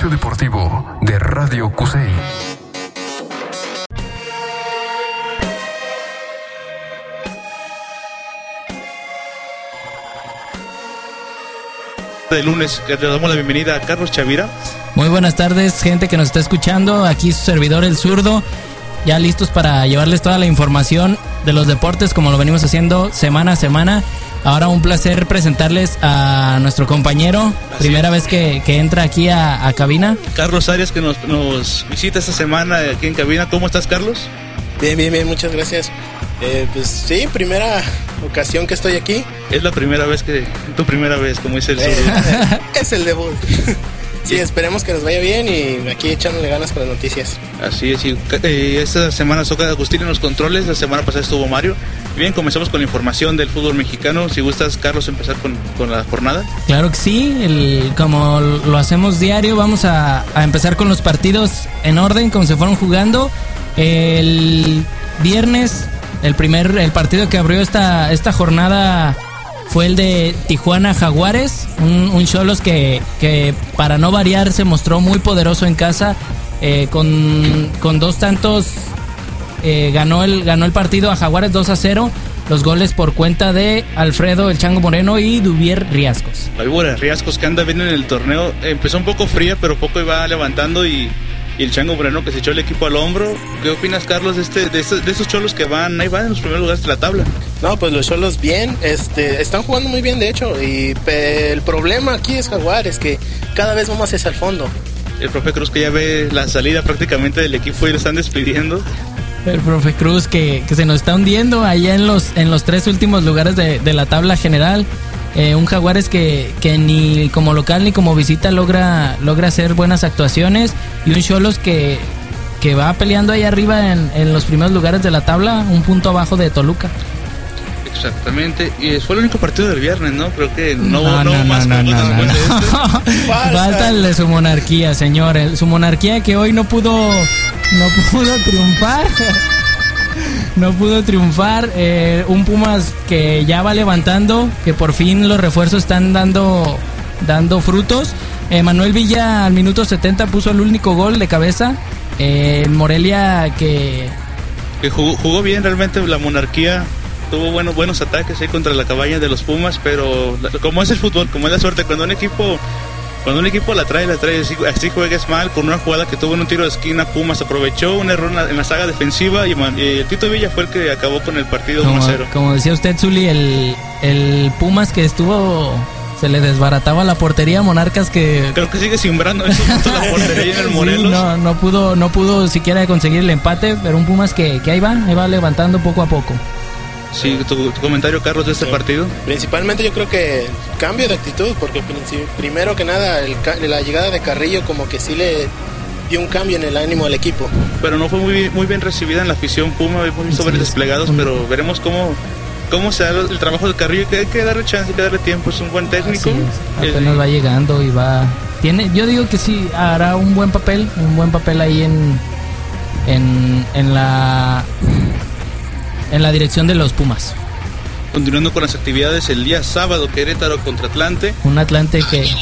Espacio Deportivo de Radio Cusey. De lunes, le damos la bienvenida a Carlos Chavira. Muy buenas tardes, gente que nos está escuchando. Aquí su servidor, el zurdo, ya listos para llevarles toda la información de los deportes como lo venimos haciendo semana a semana. Ahora un placer presentarles a nuestro compañero, primera vez que entra aquí a cabina. Carlos Arias, que nos visita esta semana aquí en cabina. ¿Cómo estás, Carlos? Bien, muchas gracias. Pues sí, primera ocasión que estoy aquí. Es la primera vez tu primera vez, como dice el zurdo. Es el debut. Sí, esperemos que nos vaya bien y aquí echándole ganas con las noticias. Así es, y esta semana toca Agustín en los controles, la semana pasada estuvo Mario. Bien, comenzamos con la información del fútbol mexicano. Si gustas, Carlos, empezar con la jornada. Claro que sí, como lo hacemos diario, vamos a empezar con los partidos en orden, como se fueron jugando. El viernes, el partido que abrió esta jornada fue el de Tijuana Jaguares, un Xolos que para no variar se mostró muy poderoso en casa, con dos tantos, ganó el partido a Jaguares 2-0, los goles por cuenta de Alfredo el Chango Moreno y Duvier Riascos. Alvora Riascos, que anda bien en el torneo, empezó un poco fría pero poco iba levantando y el Chango Moreno que se echó el equipo al hombro. ¿Qué opinas, Carlos, de estos Xolos que ahí van en los primeros lugares de la tabla? No, pues los Xolos bien, están jugando muy bien de hecho, y el problema aquí es Jaguares, que cada vez va más hacia el fondo. El profe Cruz que ya ve la salida prácticamente del equipo y lo están despidiendo. El profe Cruz que se nos está hundiendo allá en los tres últimos lugares de la tabla general. Un Jaguares que ni como local ni como visita logra hacer buenas actuaciones, y un Xolos que va peleando ahí arriba en los primeros lugares de la tabla, un punto abajo de Toluca. Exactamente, y fue el único partido del viernes, ¿no? Creo que no. Falta el de su monarquía, señor, su monarquía que hoy no pudo triunfar. No pudo triunfar, un Pumas que ya va levantando, que por fin los refuerzos están dando frutos. Manuel Villa al minuto 70 puso el único gol de cabeza. Morelia que jugó bien realmente la monarquía, tuvo buenos ataques ahí contra la cabaña de los Pumas, pero como es el fútbol, como es la suerte, cuando un equipo la trae, así juegues mal. Con una jugada que tuvo en un tiro de esquina, Pumas aprovechó un error en la saga defensiva y el Tito Villa fue el que acabó con el partido 1-0. Como decía usted, Zuli, el Pumas que se le desbarataba la portería a Monarcas, que creo que sigue simbrando la portería en el Morelos. Sí, no pudo siquiera conseguir el empate, pero un Pumas que ahí va levantando poco a poco. Sí, tu comentario, Carlos, de este partido. Principalmente yo creo que cambio de actitud, porque primero que nada la llegada de Carrillo como que sí le dio un cambio en el ánimo al equipo. Pero no fue muy bien recibida en la afición Puma, hemos visto varios desplegados, pero veremos cómo se da el trabajo de Carrillo, que hay que darle chance, hay que darle tiempo, es un buen técnico. Apenas va llegando y yo digo que sí, hará un buen papel ahí en la dirección de los Pumas. Continuando con las actividades, el día sábado, Querétaro contra Atlante. Un Atlante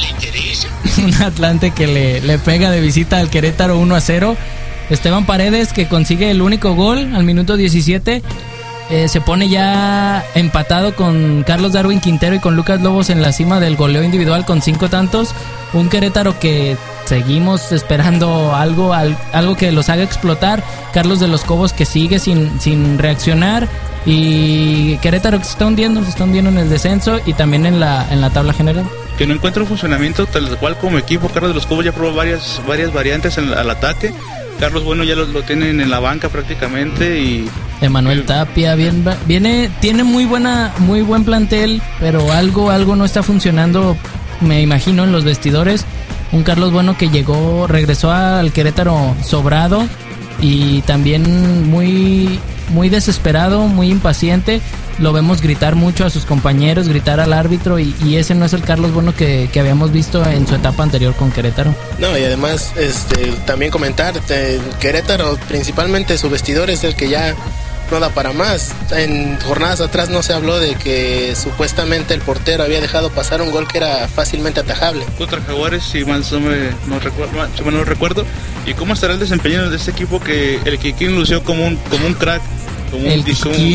que le pega de visita al Querétaro 1-0. Esteban Paredes, que consigue el único gol al minuto 17. Se pone ya empatado con Carlos Darwin Quintero y con Lucas Lobos en la cima del goleo individual con 5 tantos. Un Querétaro que seguimos esperando algo que los haga explotar. Carlos de los Cobos que sigue sin reaccionar, y Querétaro que se está hundiendo en el descenso y también en la tabla general. Que no encuentra un funcionamiento tal cual como equipo. Carlos de los Cobos ya probó varias variantes al ataque. Carlos Bueno ya lo tienen en la banca prácticamente, y Emanuel Tapia tiene muy buen plantel, pero algo no está funcionando, me imagino, en los vestidores. Un Carlos Bueno que regresó al Querétaro sobrado y también muy desesperado, muy impaciente. Lo vemos gritar mucho a sus compañeros, gritar al árbitro, y ese no es el Carlos Bueno que habíamos visto en su etapa anterior con Querétaro. No, y además también comentar, Querétaro principalmente su vestidor es el que ya no da para más. En jornadas atrás no se habló de que supuestamente el portero había dejado pasar un gol que era fácilmente atajable. Contra Jaguares, si mal no recuerdo. ¿Y cómo estará el desempeño de este equipo que el Kikín lució como un crack? El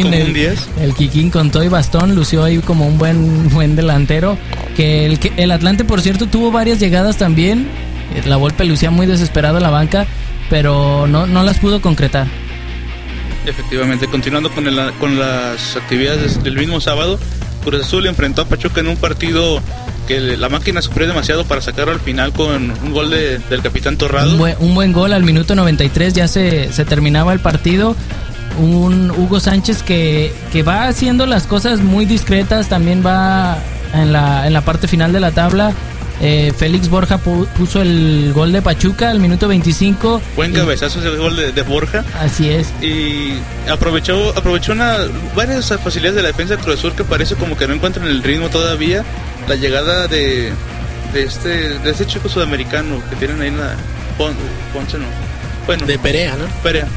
Kikín con todo y bastón lució ahí como un buen delantero. Que el Atlante, por cierto, tuvo varias llegadas también. La Volpe lucía muy desesperado en la banca, pero no las pudo concretar. Efectivamente, continuando con las actividades del mismo sábado, Cruz Azul enfrentó a Pachuca en un partido que la máquina sufrió demasiado para sacarlo al final con un gol del capitán Torrado. Un buen gol al minuto 93, ya se terminaba el partido. Un Hugo Sánchez que va haciendo las cosas muy discretas, también va en la parte final de la tabla. Félix Borja puso el gol de Pachuca al minuto 25. Buen cabezazo ese gol de Borja. Así es. Y aprovechó varias facilidades de la defensa de Cruz Azul que parece como que no encuentran el ritmo todavía. La llegada de este chico sudamericano que tienen ahí en la Ponce, ¿no? Bueno, de Perea, ¿no?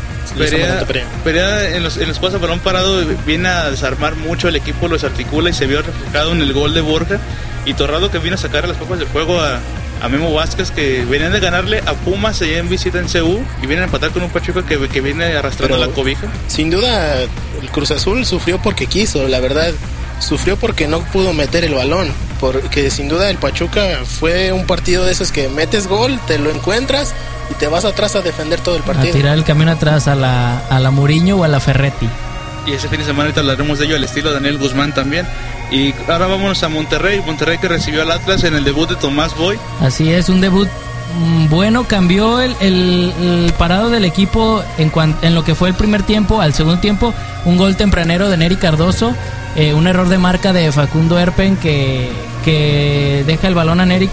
Perea en los pasos a balón parado viene a desarmar mucho el equipo, lo desarticula y se vio reflejado en el gol de Borja. Y Torrado que vino a sacar las papas de fuego a Memo Vázquez, que venían de ganarle a Pumas allá en visita en CU y vienen a empatar con un Pachuca que viene arrastrando la cobija. Sin duda el Cruz Azul sufrió porque quiso, la verdad. Sufrió porque no pudo meter el balón, porque sin duda el Pachuca fue un partido de esos que metes gol, te lo encuentras y te vas atrás a defender todo el partido. A tirar el camión atrás a la Mourinho o a la Ferretti. Y ese fin de semana ahorita hablaremos de ello al estilo Daniel Guzmán también. Y ahora vámonos a Monterrey que recibió al Atlas en el debut de Tomás Boy. Así es, un debut bueno, cambió el parado del equipo en lo que fue el primer tiempo al segundo tiempo. Un gol tempranero de Nery Cardoso, un error de marca de Facundo Erpen que deja el balón a Nery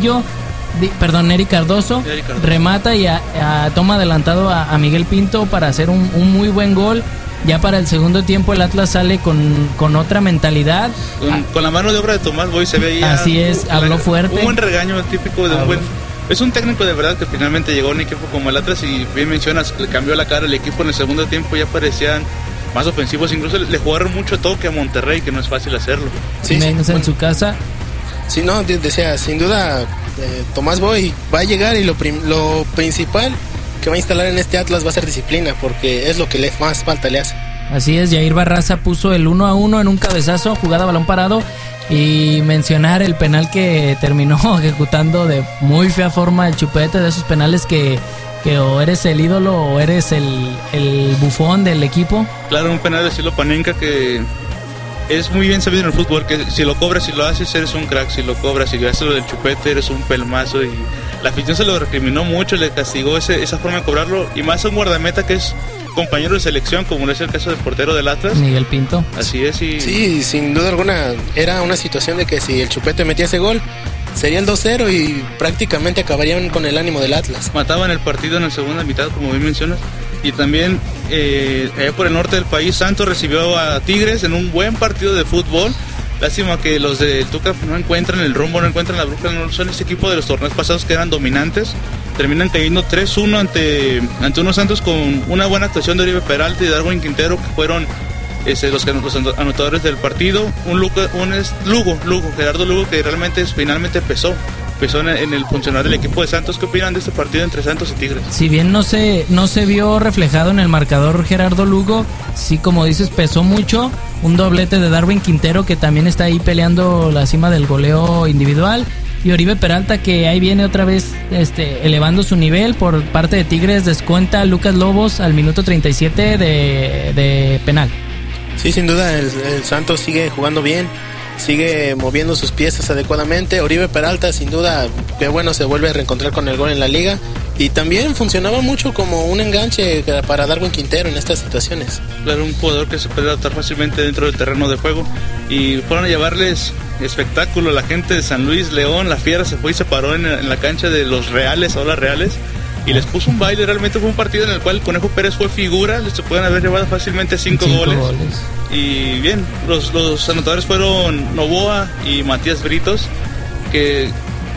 Cardoso, remata y toma adelantado a Miguel Pinto para hacer un muy buen gol. Ya para el segundo tiempo el Atlas sale con otra mentalidad. Con la mano de obra de Tomás Boy se ve ya. Así es, habló fuerte. Un buen regaño típico de un buen... Es un técnico de verdad que finalmente llegó a un equipo como el Atlas y bien mencionas, le cambió la cara al equipo en el segundo tiempo, ya parecían más ofensivos, incluso le jugaron mucho toque a Monterrey, que no es fácil hacerlo. Sí, en su casa. Sí, no, decía, sin duda Tomás Boy va a llegar y lo principal que va a instalar en este Atlas va a ser disciplina, porque es lo que más falta le hace. Así es, Jair Barraza puso el 1-1 en un cabezazo, jugada a balón parado, y mencionar el penal que terminó ejecutando de muy fea forma el Chupete, de esos penales que o eres el ídolo o eres el bufón del equipo. Claro, un penal de estilo Panenka que es muy bien sabido en el fútbol, que si lo cobras y lo haces eres un crack, si lo cobras y haces lo del Chupete eres un pelmazo, y la afición se lo recriminó mucho, le castigó esa forma de cobrarlo, y más a un guardameta que es compañero de selección, como es el caso del portero del Atlas, Miguel Pinto. Así es. Sí, sin duda alguna era una situación de que si el Chupete metía ese gol sería el 2-0 y prácticamente acabarían con el ánimo del Atlas. Mataban el partido en la segunda mitad, como bien mencionas. Y también allá por el norte del país, Santos recibió a Tigres en un buen partido de fútbol. Lástima que los de Tuca no encuentran el rumbo, no encuentran la brújula, no son ese equipo de los torneos pasados que eran dominantes. Terminan cayendo 3-1 ante unos Santos con una buena actuación de Oribe Peralta y Darwin Quintero, que fueron los anotadores del partido. Gerardo Lugo, que realmente finalmente pesó en el funcionar del equipo de Santos. ¿Qué opinan de este partido entre Santos y Tigres? Si bien no se vio reflejado en el marcador Gerardo Lugo, sí, como dices, pesó mucho. Un doblete de Darwin Quintero, que también está ahí peleando la cima del goleo individual, y Oribe Peralta, que ahí viene otra vez elevando su nivel. Por parte de Tigres descuenta a Lucas Lobos al minuto 37 de penal. Sí, sin duda el Santos sigue jugando bien, sigue moviendo sus piezas adecuadamente. Oribe Peralta, sin duda, qué bueno, se vuelve a reencontrar con el gol en la liga, y también funcionaba mucho como un enganche para Darwin Quintero en estas situaciones. Claro, un jugador que se puede adaptar fácilmente dentro del terreno de juego, y fueron a llevarles espectáculo a la gente de San Luis. León, la Fiera, se fue y se paró en la cancha de los Reales, Olas Reales, y les puso un baile. Realmente fue un partido en el cual el Conejo Pérez fue figura, les pueden haber llevado fácilmente 5 goles. Y bien, los anotadores fueron Novoa y Matías Britos, que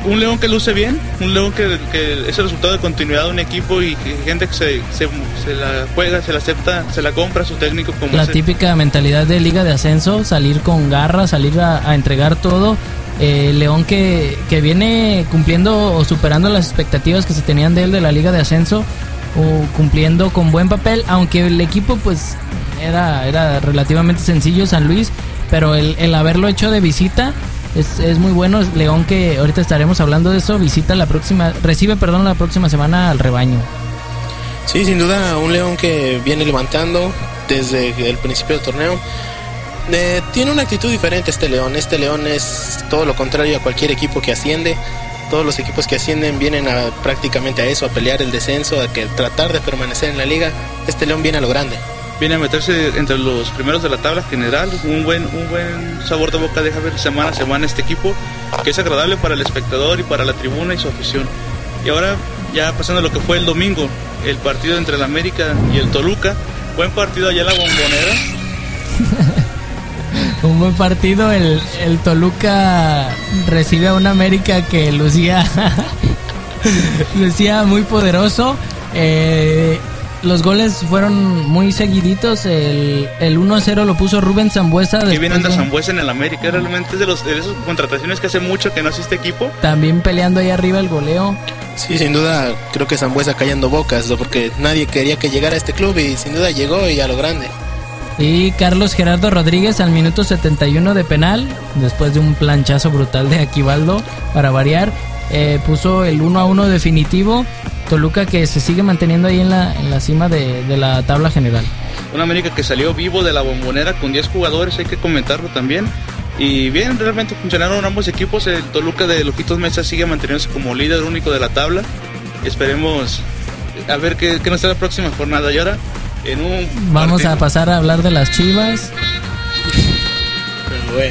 un León que luce bien, un León que es el resultado de continuidad de un equipo y gente que se la juega, se la acepta, se la compra a su técnico. Como la típica mentalidad de liga de ascenso, salir con garra, salir a entregar todo. León que viene cumpliendo o superando las expectativas que se tenían de él de la liga de ascenso, o cumpliendo con buen papel, aunque el equipo pues era relativamente sencillo, San Luis, pero el haberlo hecho de visita es muy bueno. León, que ahorita estaremos hablando de eso, recibe la próxima semana al Rebaño. Sí, sin duda, un León que viene levantando desde el principio del torneo. Tiene una actitud diferente este León. Este León es todo lo contrario a cualquier equipo que asciende. Todos los equipos que ascienden vienen prácticamente a eso, a pelear el descenso, a tratar de permanecer en la liga. Este León viene a lo grande. Viene a meterse entre los primeros de la tabla general. Un buen sabor de boca deja ver semana a semana este equipo, que es agradable para el espectador y para la tribuna y su afición. Y ahora, ya pasando a lo que fue el domingo, el partido entre el América y el Toluca. Buen partido allá en la Bombonera. Un buen partido. El Toluca recibe a un América que lucía muy poderoso. Los goles fueron muy seguiditos. El 1-0 lo puso Rubén Sambueza. Que bien anda Sambueza en el América. Realmente es de esas contrataciones que hace mucho que no hace este equipo. También peleando ahí arriba el goleo. Sí, sin duda, creo que Sambueza callando bocas, porque nadie quería que llegara a este club y sin duda llegó y a lo grande. Y Carlos Gerardo Rodríguez al minuto 71 de penal, después de un planchazo brutal de Aquivaldo, para variar, puso el 1-1 definitivo. Toluca que se sigue manteniendo ahí en la cima de la tabla general. Un América que salió vivo de la Bombonera con 10 jugadores, hay que comentarlo también. Y bien, realmente funcionaron ambos equipos. El Toluca de Lujitos Mesa sigue manteniéndose como líder único de la tabla. Esperemos a ver qué nos trae la próxima jornada. Y ahora vamos a pasar a hablar de las Chivas. Bueno.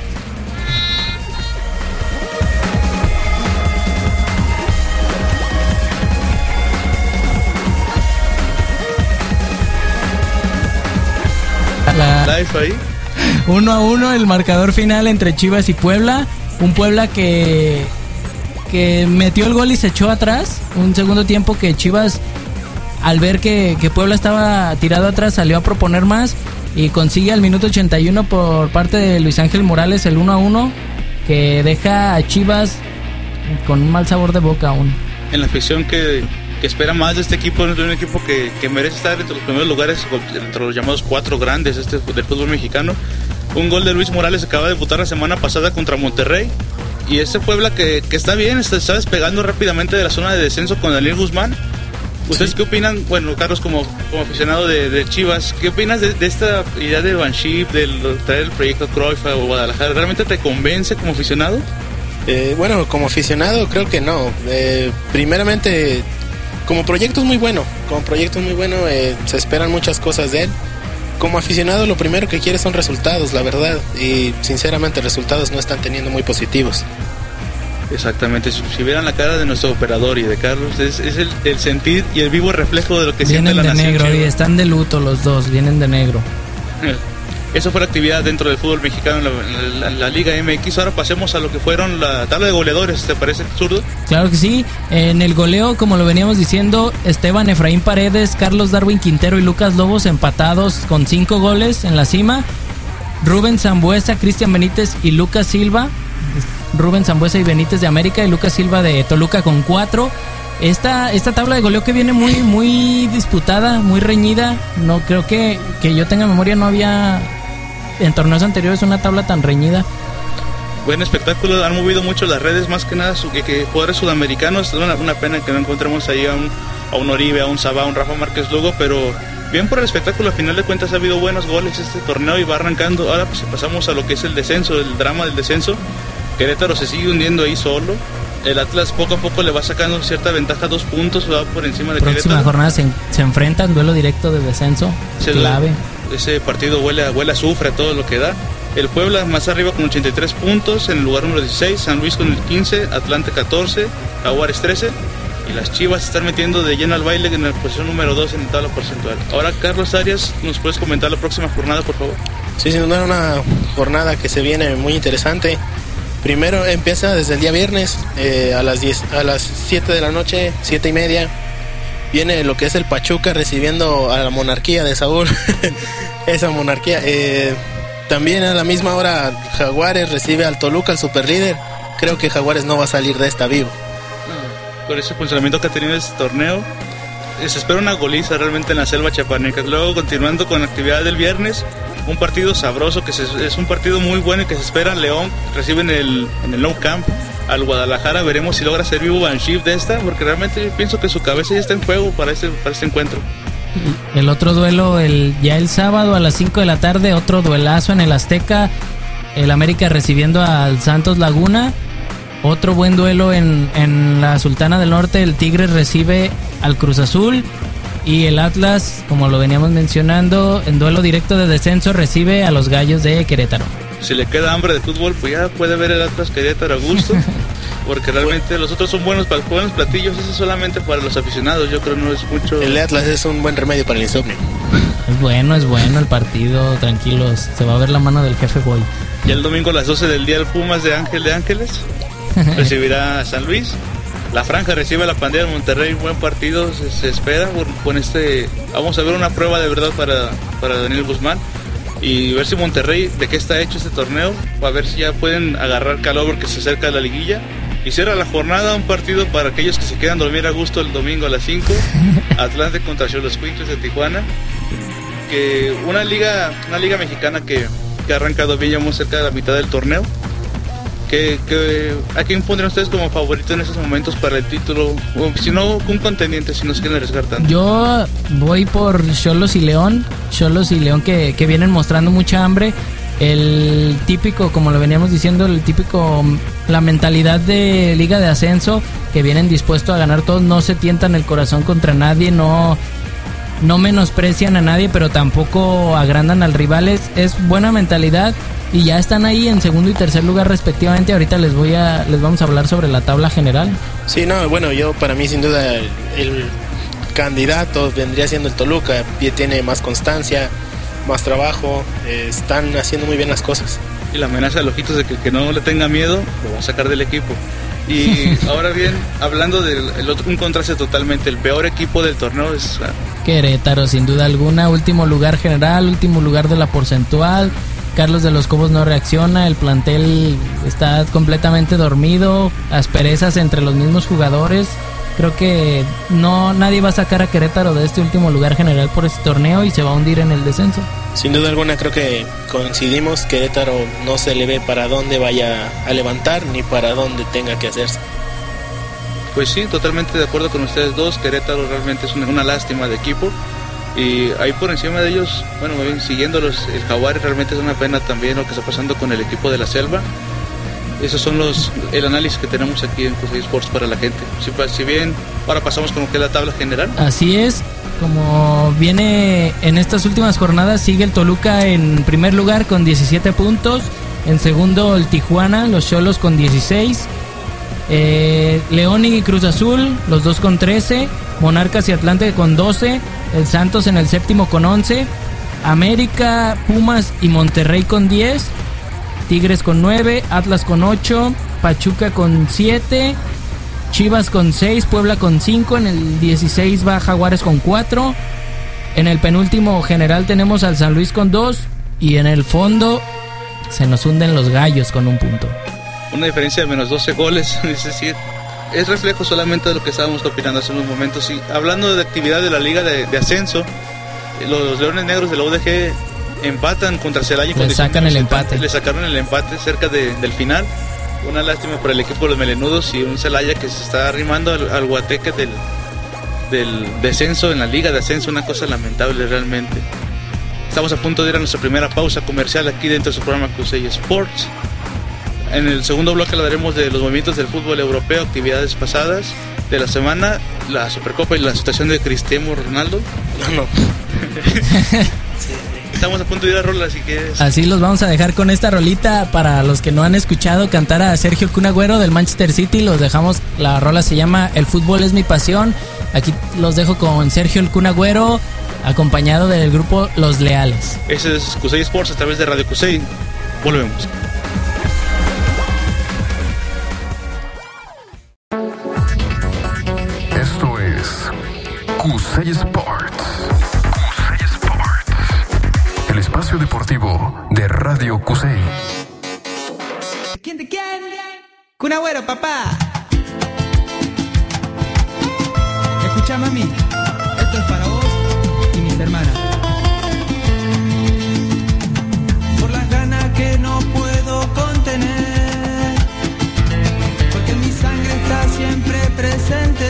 Live ahí. 1-1 el marcador final entre Chivas y Puebla. Un Puebla que metió el gol y se echó atrás. Un segundo tiempo que Chivas, al ver que Puebla estaba tirado atrás, salió a proponer más y consigue al minuto 81 por parte de Luis Ángel Morales el 1-1, que deja a Chivas con un mal sabor de boca aún. En la afición que espera más de este equipo, de un equipo que merece estar entre los primeros lugares, entre los llamados 4 grandes del fútbol mexicano. Un gol de Luis Morales acaba de debutar la semana pasada contra Monterrey. Y este Puebla que está bien, está despegando rápidamente de la zona de descenso con Daniel Guzmán. ¿Ustedes qué opinan? Bueno, Carlos, como aficionado de Chivas, ¿qué opinas de esta idea de Banship, de traer el proyecto Cruyff a Guadalajara? ¿Realmente te convence como aficionado? Bueno, como aficionado creo que no. Primeramente, como proyecto es muy bueno. Se esperan muchas cosas de él. Como aficionado, lo primero que quiere son resultados, la verdad. Y sinceramente, resultados no están teniendo muy positivos. Exactamente, si vieran la cara de nuestro operador y de Carlos, es el sentir y el vivo reflejo de lo que siente la nación. Vienen de negro y están de luto los dos, vienen de negro. Eso fue la actividad dentro del fútbol mexicano en la Liga MX. Ahora pasemos a lo que fueron la tabla de goleadores, ¿te parece, Zurdo? Claro que sí. En el goleo, como lo veníamos diciendo, Esteban Efraín Paredes, Carlos Darwin Quintero y Lucas Lobos empatados con 5 goles en la cima. Rubén Sambueza, Cristian Benítez y Lucas Silva. Rubén Sambueza y Benítez de América y Lucas Silva de Toluca con 4. Esta tabla de goleo que viene muy, muy disputada, muy reñida. No creo que yo tenga memoria, no había en torneos anteriores una tabla tan reñida. Buen espectáculo, han movido mucho las redes, más que nada que jugadores sudamericanos. Es una pena que no encontremos ahí a un Oribe, a un Sabá, a un Rafa Márquez Lugo, pero bien por el espectáculo. A final de cuentas ha habido buenos goles este torneo y va arrancando. Ahora pues pasamos a lo que es el descenso, el drama del descenso. Querétaro se sigue hundiendo ahí solo. El Atlas poco a poco le va sacando cierta ventaja, 2 puntos, va por encima de Querétaro. Próxima jornada se enfrentan, duelo directo de descenso, clave. Ese partido huele a azufre, a todo lo que da. El Puebla más arriba con 83 puntos, en el lugar número 16, San Luis con el 15, Atlante 14, Jaguares 13. Y las Chivas se están metiendo de lleno al baile en la posición número 2 en la tabla porcentual. Ahora, Carlos Arias, ¿nos puedes comentar la próxima jornada, por favor? Sí, sin duda una jornada que se viene muy interesante. Primero empieza desde el día viernes a las 7 de la noche, 7:30. Viene lo que es el Pachuca recibiendo a la monarquía de Saúl. Esa monarquía. También a la misma hora Jaguares recibe al Toluca, el superlíder. Creo que Jaguares no va a salir de esta vivo. Por ese funcionamiento que ha tenido este torneo, se espera una goliza realmente en la selva chapaneca. Luego, continuando con la actividad del viernes, un partido sabroso, es un partido muy bueno y que se espera. León recibe en el Nou Camp al Guadalajara. Veremos si logra ser vivo Banship de esta, porque realmente pienso que su cabeza ya está en juego para este encuentro. El otro duelo, ya el sábado a las 5 de la tarde, otro duelazo en el Azteca, el América recibiendo al Santos Laguna. Otro buen duelo en la Sultana del Norte, el Tigres recibe al Cruz Azul y el Atlas, como lo veníamos mencionando, en duelo directo de descenso recibe a los Gallos de Querétaro. Si le queda hambre de fútbol, pues ya puede ver el Atlas Querétaro a gusto, porque realmente los otros son buenos platillos, eso es solamente para los aficionados, yo creo no es mucho. El Atlas es un buen remedio para el insomnio. Es bueno el partido, tranquilos, se va a ver la mano del jefe Boy. Y el domingo a las 12 del día el Pumas de Ángel de Ángeles recibirá a San Luis. La Franja recibe a la Pandilla de Monterrey, buen partido, se espera con vamos a ver una prueba de verdad para Daniel Guzmán y ver si Monterrey, de qué está hecho este torneo, a ver si ya pueden agarrar calor porque se acerca la liguilla. Y cierra la jornada un partido para aquellos que se quieran dormir a gusto el domingo a las 5, Atlante contra Xolos Cuincles de Tijuana, que una liga mexicana que ha arrancado bien, ya muy cerca de la mitad del torneo. ¿A quién pondrían ustedes como favorito en esos momentos para el título? O si no, un contendiente, si no se quieren arriesgar tanto. Yo voy por Xolos y León que vienen mostrando mucha hambre. El típico, como lo veníamos diciendo, la mentalidad de liga de ascenso, que vienen dispuestos a ganar todos, no se tientan el corazón contra nadie, no menosprecian a nadie, pero tampoco agrandan al rival. Es buena mentalidad. Y ya están ahí en segundo y tercer lugar respectivamente. Ahorita les vamos a hablar sobre la tabla general. Sí, yo para mí sin duda el candidato vendría siendo el Toluca. Tiene más constancia, más trabajo, están haciendo muy bien las cosas. Y la amenaza de Ojitos de que no le tenga miedo, lo va a sacar del equipo. Y ahora bien, hablando un contraste totalmente, el peor equipo del torneo es Querétaro, sin duda alguna. Último lugar general, último lugar de la porcentual. Carlos de los Cobos no reacciona, el plantel está completamente dormido, asperezas entre los mismos jugadores. Creo que nadie va a sacar a Querétaro de este último lugar general por este torneo y se va a hundir en el descenso. Sin duda alguna creo que coincidimos, Querétaro no se le ve para dónde vaya a levantar ni para dónde tenga que hacerse. Pues sí, totalmente de acuerdo con ustedes dos. Querétaro realmente es una lástima de equipo. Y ahí por encima de ellos, bueno, bien, siguiéndolos, el Jaguares realmente es una pena también lo que está pasando con el equipo de la Selva. Esos son el análisis que tenemos aquí en Q6 Sports para la gente. Si bien ahora pasamos con lo que es la tabla general. Así es, como viene en estas últimas jornadas, sigue el Toluca en primer lugar con 17 puntos, en segundo el Tijuana, los Xolos con 16, León y Cruz Azul, los dos con 13, Monarcas y Atlante con 12, el Santos en el séptimo con 11, América, Pumas y Monterrey con 10, Tigres con 9, Atlas con 8, Pachuca con 7, Chivas con 6, Puebla con 5, en el 16 va Jaguares con 4, en el penúltimo general tenemos al San Luis con 2 y en el fondo se nos hunden los Gallos con 1 punto. Una diferencia de menos 12 goles, es decir, es reflejo solamente de lo que estábamos opinando hace unos momentos. Y hablando de actividad de la liga de ascenso, los Leones Negros de la UDG empatan contra Celaya. Le sacaron el empate cerca del final. Una lástima por el equipo de los melenudos y un Celaya que se está arrimando al guateque del descenso en la liga de ascenso, una cosa lamentable realmente. Estamos a punto de ir a nuestra primera pausa comercial aquí dentro de su programa Q6 Sports. En el segundo bloque hablaremos de los movimientos del fútbol europeo, actividades pasadas de la semana, la Supercopa y la situación de Cristiano Ronaldo. No. Estamos a punto de ir a rola, así que... Así los vamos a dejar con esta rolita para los que no han escuchado cantar a Sergio Kun Agüero del Manchester City. Los dejamos, la rola se llama El fútbol es mi pasión. Aquí los dejo con Sergio el Kun Agüero, acompañado del grupo Los Leales. Ese es Q6 Sports a través de Radio Q6. Volvemos. Cusey Sports. El espacio deportivo de Radio Cusey. ¿Quién? Kun Agüero, papá. Escucha, mami. Esto es para vos y mis hermanas. Por las ganas que no puedo contener, porque mi sangre está siempre presente.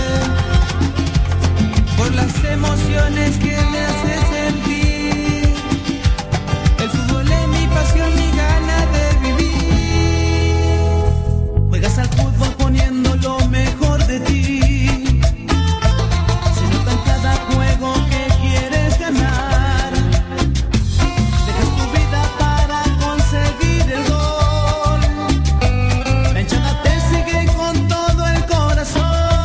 Por las emociones que me hace sentir. El fútbol es mi pasión, mi gana de vivir. Juegas al fútbol poniendo lo mejor de ti. Se nota en cada juego que quieres ganar. Dejas tu vida para conseguir el gol. La hinchada te sigue con todo el corazón.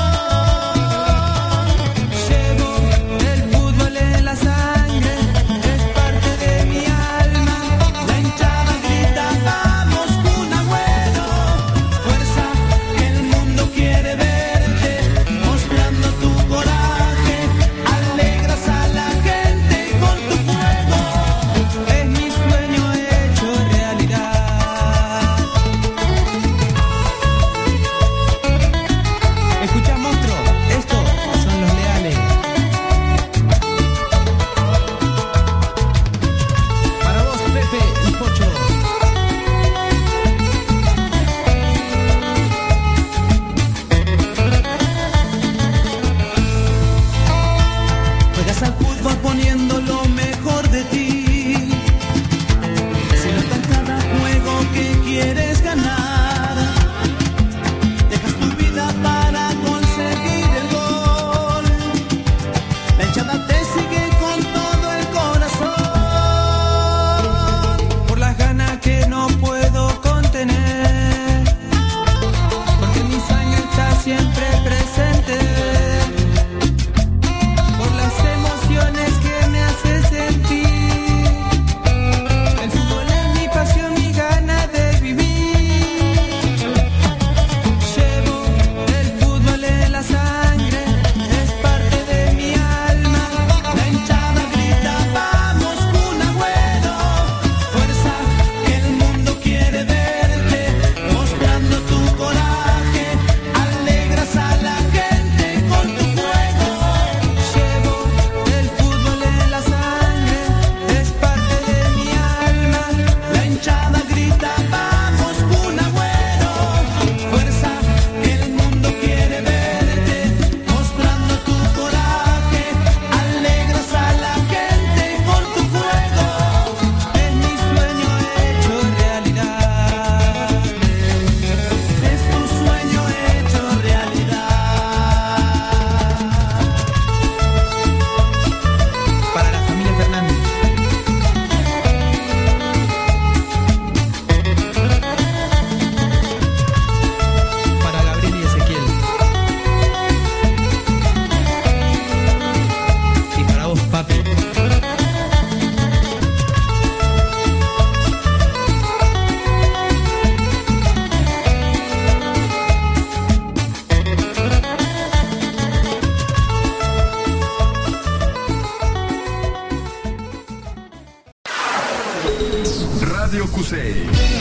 Radio Cusey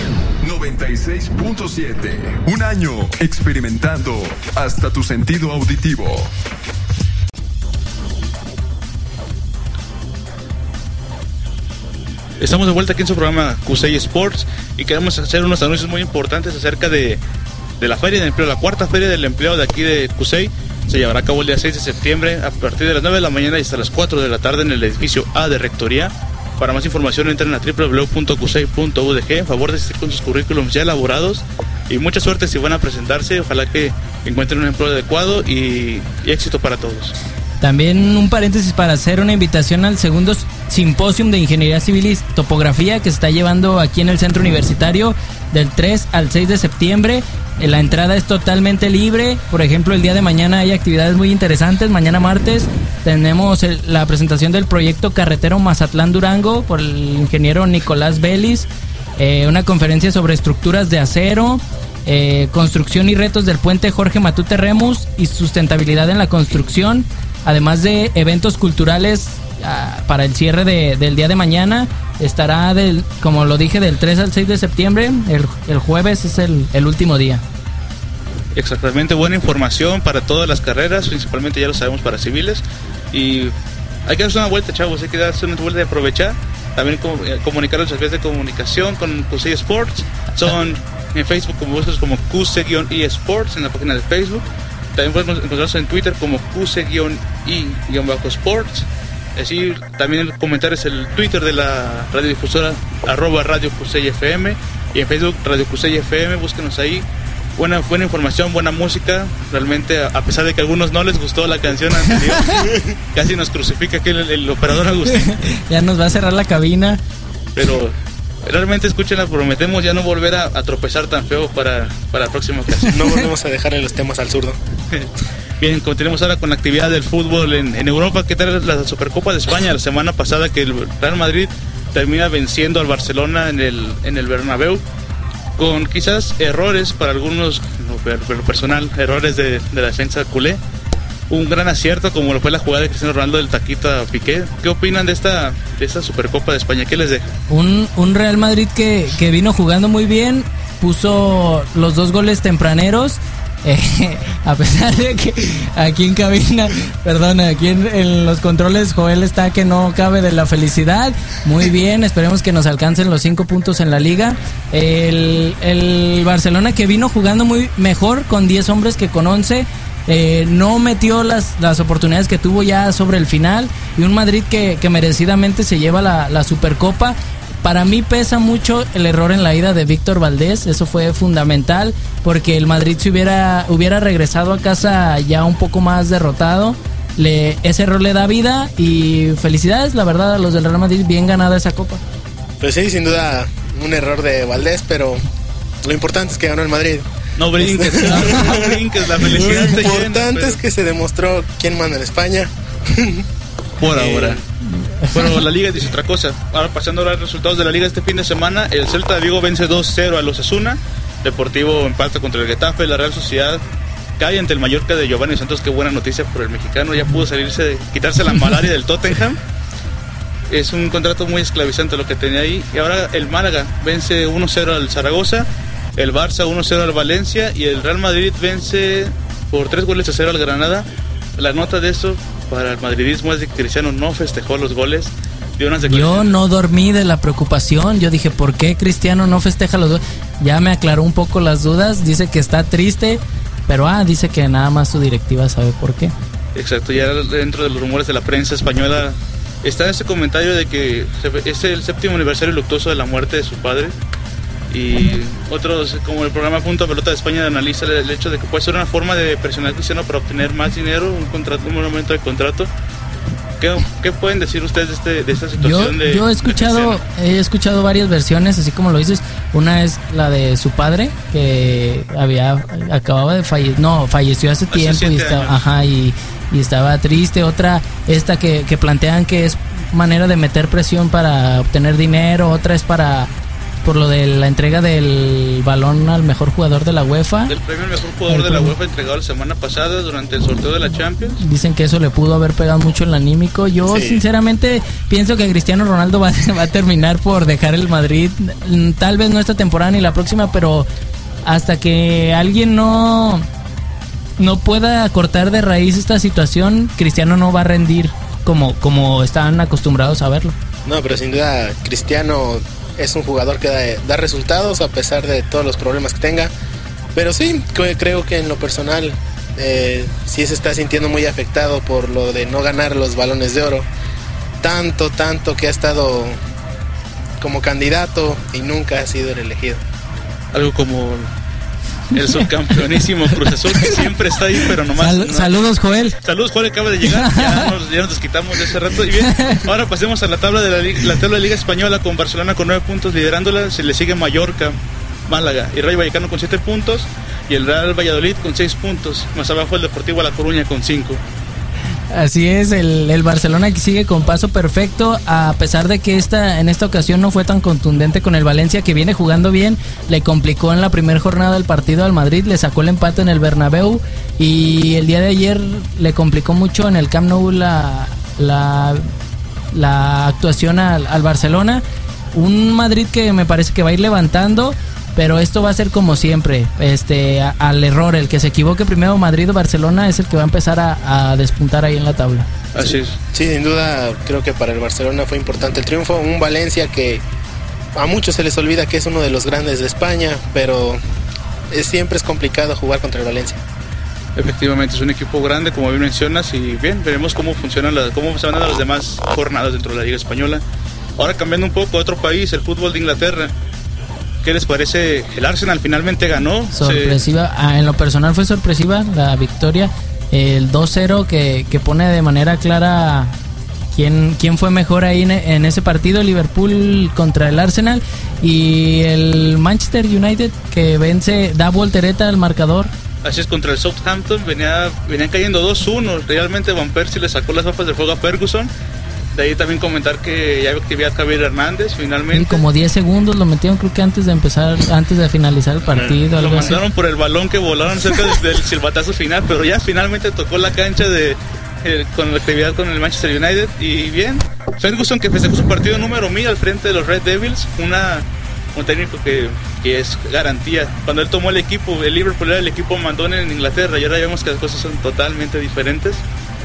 96.7. Un año experimentando hasta tu sentido auditivo. Estamos de vuelta aquí en su programa Cusey Sports y queremos hacer unos anuncios muy importantes acerca de la Feria del Empleo, la cuarta Feria del Empleo de aquí de Cusey. Se llevará a cabo el día 6 de septiembre a partir de las 9 de la mañana y hasta las 4 de la tarde en el edificio A de Rectoría. Para más información entren a www.cusey.udg. En favor de asistir con sus currículums ya elaborados y mucha suerte si van a presentarse. Ojalá que encuentren un empleo adecuado y éxito para todos. También un paréntesis para hacer una invitación al segundo Simposium de Ingeniería Civil y Topografía que se está llevando aquí en el Centro Universitario del 3 al 6 de septiembre. La entrada es totalmente libre. Por ejemplo, el día de mañana hay actividades muy interesantes. Mañana martes tenemos la presentación del proyecto carretero Mazatlán-Durango por el ingeniero Nicolás Vélez. Una conferencia sobre estructuras de acero. construcción y retos del puente Jorge Matute Remus y sustentabilidad en la construcción, además de eventos culturales para el cierre del día de mañana. Estará, como lo dije, del 3 al 6 de septiembre, el jueves es el último día. Exactamente, buena información para todas las carreras, principalmente ya lo sabemos para civiles, y hay que darse una vuelta, chavos, hay que darse una vuelta y aprovechar. También comunicar a las vías de comunicación con QC Sports, son en Facebook como vosotros como QC-eSports en la página de Facebook. También podemos encontrarnos en Twitter como QC-i-sports. Así también comentar es el Twitter de la radiodifusora @Radio QC-FM, y en Facebook Radio QC-FM, búsquenos ahí. Buena información, buena música. Realmente, a pesar de que a algunos no les gustó la canción anterior, casi nos crucifica aquí el operador Agustín. Ya nos va a cerrar la cabina. Pero realmente escúchenla, prometemos ya no volver a tropezar tan feo para la próxima ocasión. No volvemos a dejarle los temas al zurdo. Bien, continuemos ahora con la actividad del fútbol en Europa. ¿Qué tal la Supercopa de España? La semana pasada que el Real Madrid termina venciendo al Barcelona en el Bernabéu, con quizás errores para algunos, pero personal, errores de la defensa culé. Un gran acierto como lo fue la jugada de Cristiano Ronaldo del taquito a Piqué. ¿Qué opinan de esta Supercopa de España? ¿Qué les deja? Un Real Madrid que vino jugando muy bien, puso los 2 goles tempraneros. A pesar de que aquí en cabina, aquí en los controles, Joel está que no cabe de la felicidad. Muy bien, esperemos que nos alcancen los 5 puntos en la liga. El Barcelona que vino jugando muy mejor con 10 hombres que con 11. No metió las oportunidades que tuvo ya sobre el final, y un Madrid que merecidamente se lleva la Supercopa. Para mí pesa mucho el error en la ida de Víctor Valdés, eso fue fundamental, porque el Madrid se hubiera regresado a casa ya un poco más derrotado. Ese error le da vida, y felicidades, la verdad, a los del Real Madrid, bien ganada esa copa. Pues sí, sin duda un error de Valdés, pero lo importante es que ganó el Madrid. No brinques, no brinques, la felicidad te llena. Lo importante es que se demostró quién manda en España. Por ahora. Bueno, la Liga dice otra cosa. Ahora pasando a los resultados de la Liga este fin de semana, el Celta de Vigo vence 2-0 al Osasuna, Deportivo empata contra el Getafe, la Real Sociedad cae ante el Mallorca de Giovanni Santos. Qué buena noticia por el mexicano, ya pudo quitarse la malaria del Tottenham. Es un contrato muy esclavizante lo que tenía ahí. Y ahora el Málaga vence 1-0 al Zaragoza, el Barça 1-0 al Valencia, y el Real Madrid vence por 3-0 al Granada. La nota de eso para el madridismo es de que Cristiano no festejó los goles. Yo no dormí de la preocupación. Yo dije, ¿por qué Cristiano no festeja los goles? Ya me aclaró un poco las dudas. Dice que está triste, pero dice que nada más su directiva sabe por qué. Exacto, ya dentro de los rumores de la prensa española está ese comentario de que es el 7º aniversario luctuoso de la muerte de su padre. Y otros, como el programa Punto Pelota de España, analiza el hecho de que puede ser una forma de presionar a Cristiano para obtener más dinero, un aumento de contrato. ¿Qué pueden decir ustedes de esta situación? Yo he escuchado varias versiones, así como lo dices. Una es la de su padre, que acababa de falleció hace tiempo y estaba triste. Otra, esta que plantean que es manera de meter presión para obtener dinero. Otra es por lo de la entrega del balón al mejor jugador de la UEFA. Del premio al mejor jugador de la UEFA entregado la semana pasada durante el sorteo de la Champions. Dicen que eso le pudo haber pegado mucho en el anímico. Yo sinceramente pienso que Cristiano Ronaldo va a terminar por dejar el Madrid. Tal vez no esta temporada ni la próxima, pero hasta que alguien no pueda cortar de raíz esta situación, Cristiano no va a rendir como están acostumbrados a verlo. No, pero sin duda Cristiano es un jugador que da resultados a pesar de todos los problemas que tenga. Pero sí, creo que en lo personal sí se está sintiendo muy afectado por lo de no ganar los Balones de Oro. Tanto que ha estado como candidato y nunca ha sido el elegido. Algo como el subcampeonísimo Cruz Azul, que siempre está ahí, pero nomás... Saludos, Joel. Saludos, Joel, acaba de llegar. Ya nos desquitamos de ese rato. Y bien, ahora pasemos a la tabla de la tabla de Liga Española, con Barcelona con 9 puntos liderándola. Se le sigue Mallorca, Málaga y Rayo Vallecano con 7 puntos. Y el Real Valladolid con 6 puntos. Más abajo el Deportivo La Coruña con 5. Así es, el Barcelona que sigue con paso perfecto, a pesar de que en esta ocasión no fue tan contundente con el Valencia, que viene jugando bien. Le complicó en la primera jornada del partido al Madrid, le sacó el empate en el Bernabéu, y el día de ayer le complicó mucho en el Camp Nou la actuación al Barcelona. Un Madrid que me parece que va a ir levantando, pero esto va a ser como siempre, al error. El que se equivoque primero, Madrid o Barcelona, es el que va a empezar a despuntar ahí en la tabla. Así es. Sí, sin duda creo que para el Barcelona fue importante el triunfo. Un Valencia que a muchos se les olvida que es uno de los grandes de España, pero siempre es complicado jugar contra el Valencia. Efectivamente, es un equipo grande, como bien mencionas, y bien, veremos cómo cómo se van a dar las demás jornadas dentro de la Liga Española. Ahora cambiando un poco a otro país, el fútbol de Inglaterra. ¿Qué les parece? El Arsenal finalmente ganó. Sorpresiva, en lo personal fue sorpresiva la victoria. El 2-0 que pone de manera clara quién fue mejor ahí en ese partido. Liverpool contra el Arsenal, y el Manchester United que da voltereta al marcador. Así es, contra el Southampton venían cayendo 2-1. Realmente Van Persie le sacó las papas del fuego a Ferguson. De ahí también comentar que ya había actividad Javier Hernández finalmente. Y como 10 segundos lo metieron, creo que antes de finalizar el partido. Lo mandaron por el balón que volaron cerca del silbatazo final, pero ya finalmente tocó la cancha con la actividad con el Manchester United. Y bien, Ferguson, que festejó su partido número 1000 al frente de los Red Devils, un técnico que es garantía. Cuando él tomó el equipo, el Liverpool era el equipo mandón en Inglaterra, y ahora vemos que las cosas son totalmente diferentes.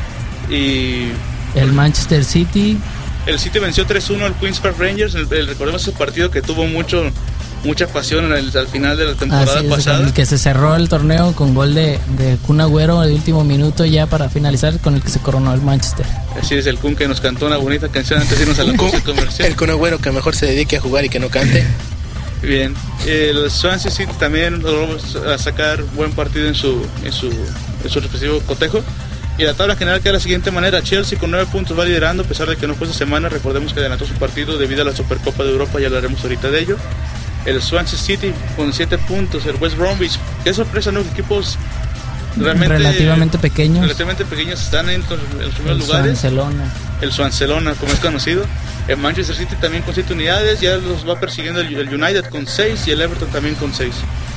Y el Manchester City. El City venció 3-1 al Queen's Park Rangers. Recordemos ese partido que tuvo mucha pasión al final de la temporada pasada. El que se cerró el torneo con gol de Kun Agüero al último minuto, ya para finalizar, con el que se coronó el Manchester. Así es, el Kun que nos cantó una bonita canción antes de irnos a la pausa comercial. El Kun Agüero que mejor se dedique a jugar y que no cante. Bien, el Swansea City también logró sacar buen partido en su respectivo cotejo. Y la tabla general queda de la siguiente manera: Chelsea con 9 puntos va liderando, a pesar de que no fue esta semana. Recordemos que adelantó su partido debido a la Supercopa de Europa, ya hablaremos ahorita de ello. El Swansea City con 7 puntos, el West Bromwich. Qué sorpresa, ¿no? Equipos relativamente pequeños están en los primeros lugares. El Swansea, como es conocido. El Manchester City también con 7 unidades, ya los va persiguiendo el United con 6 y el Everton también con 6.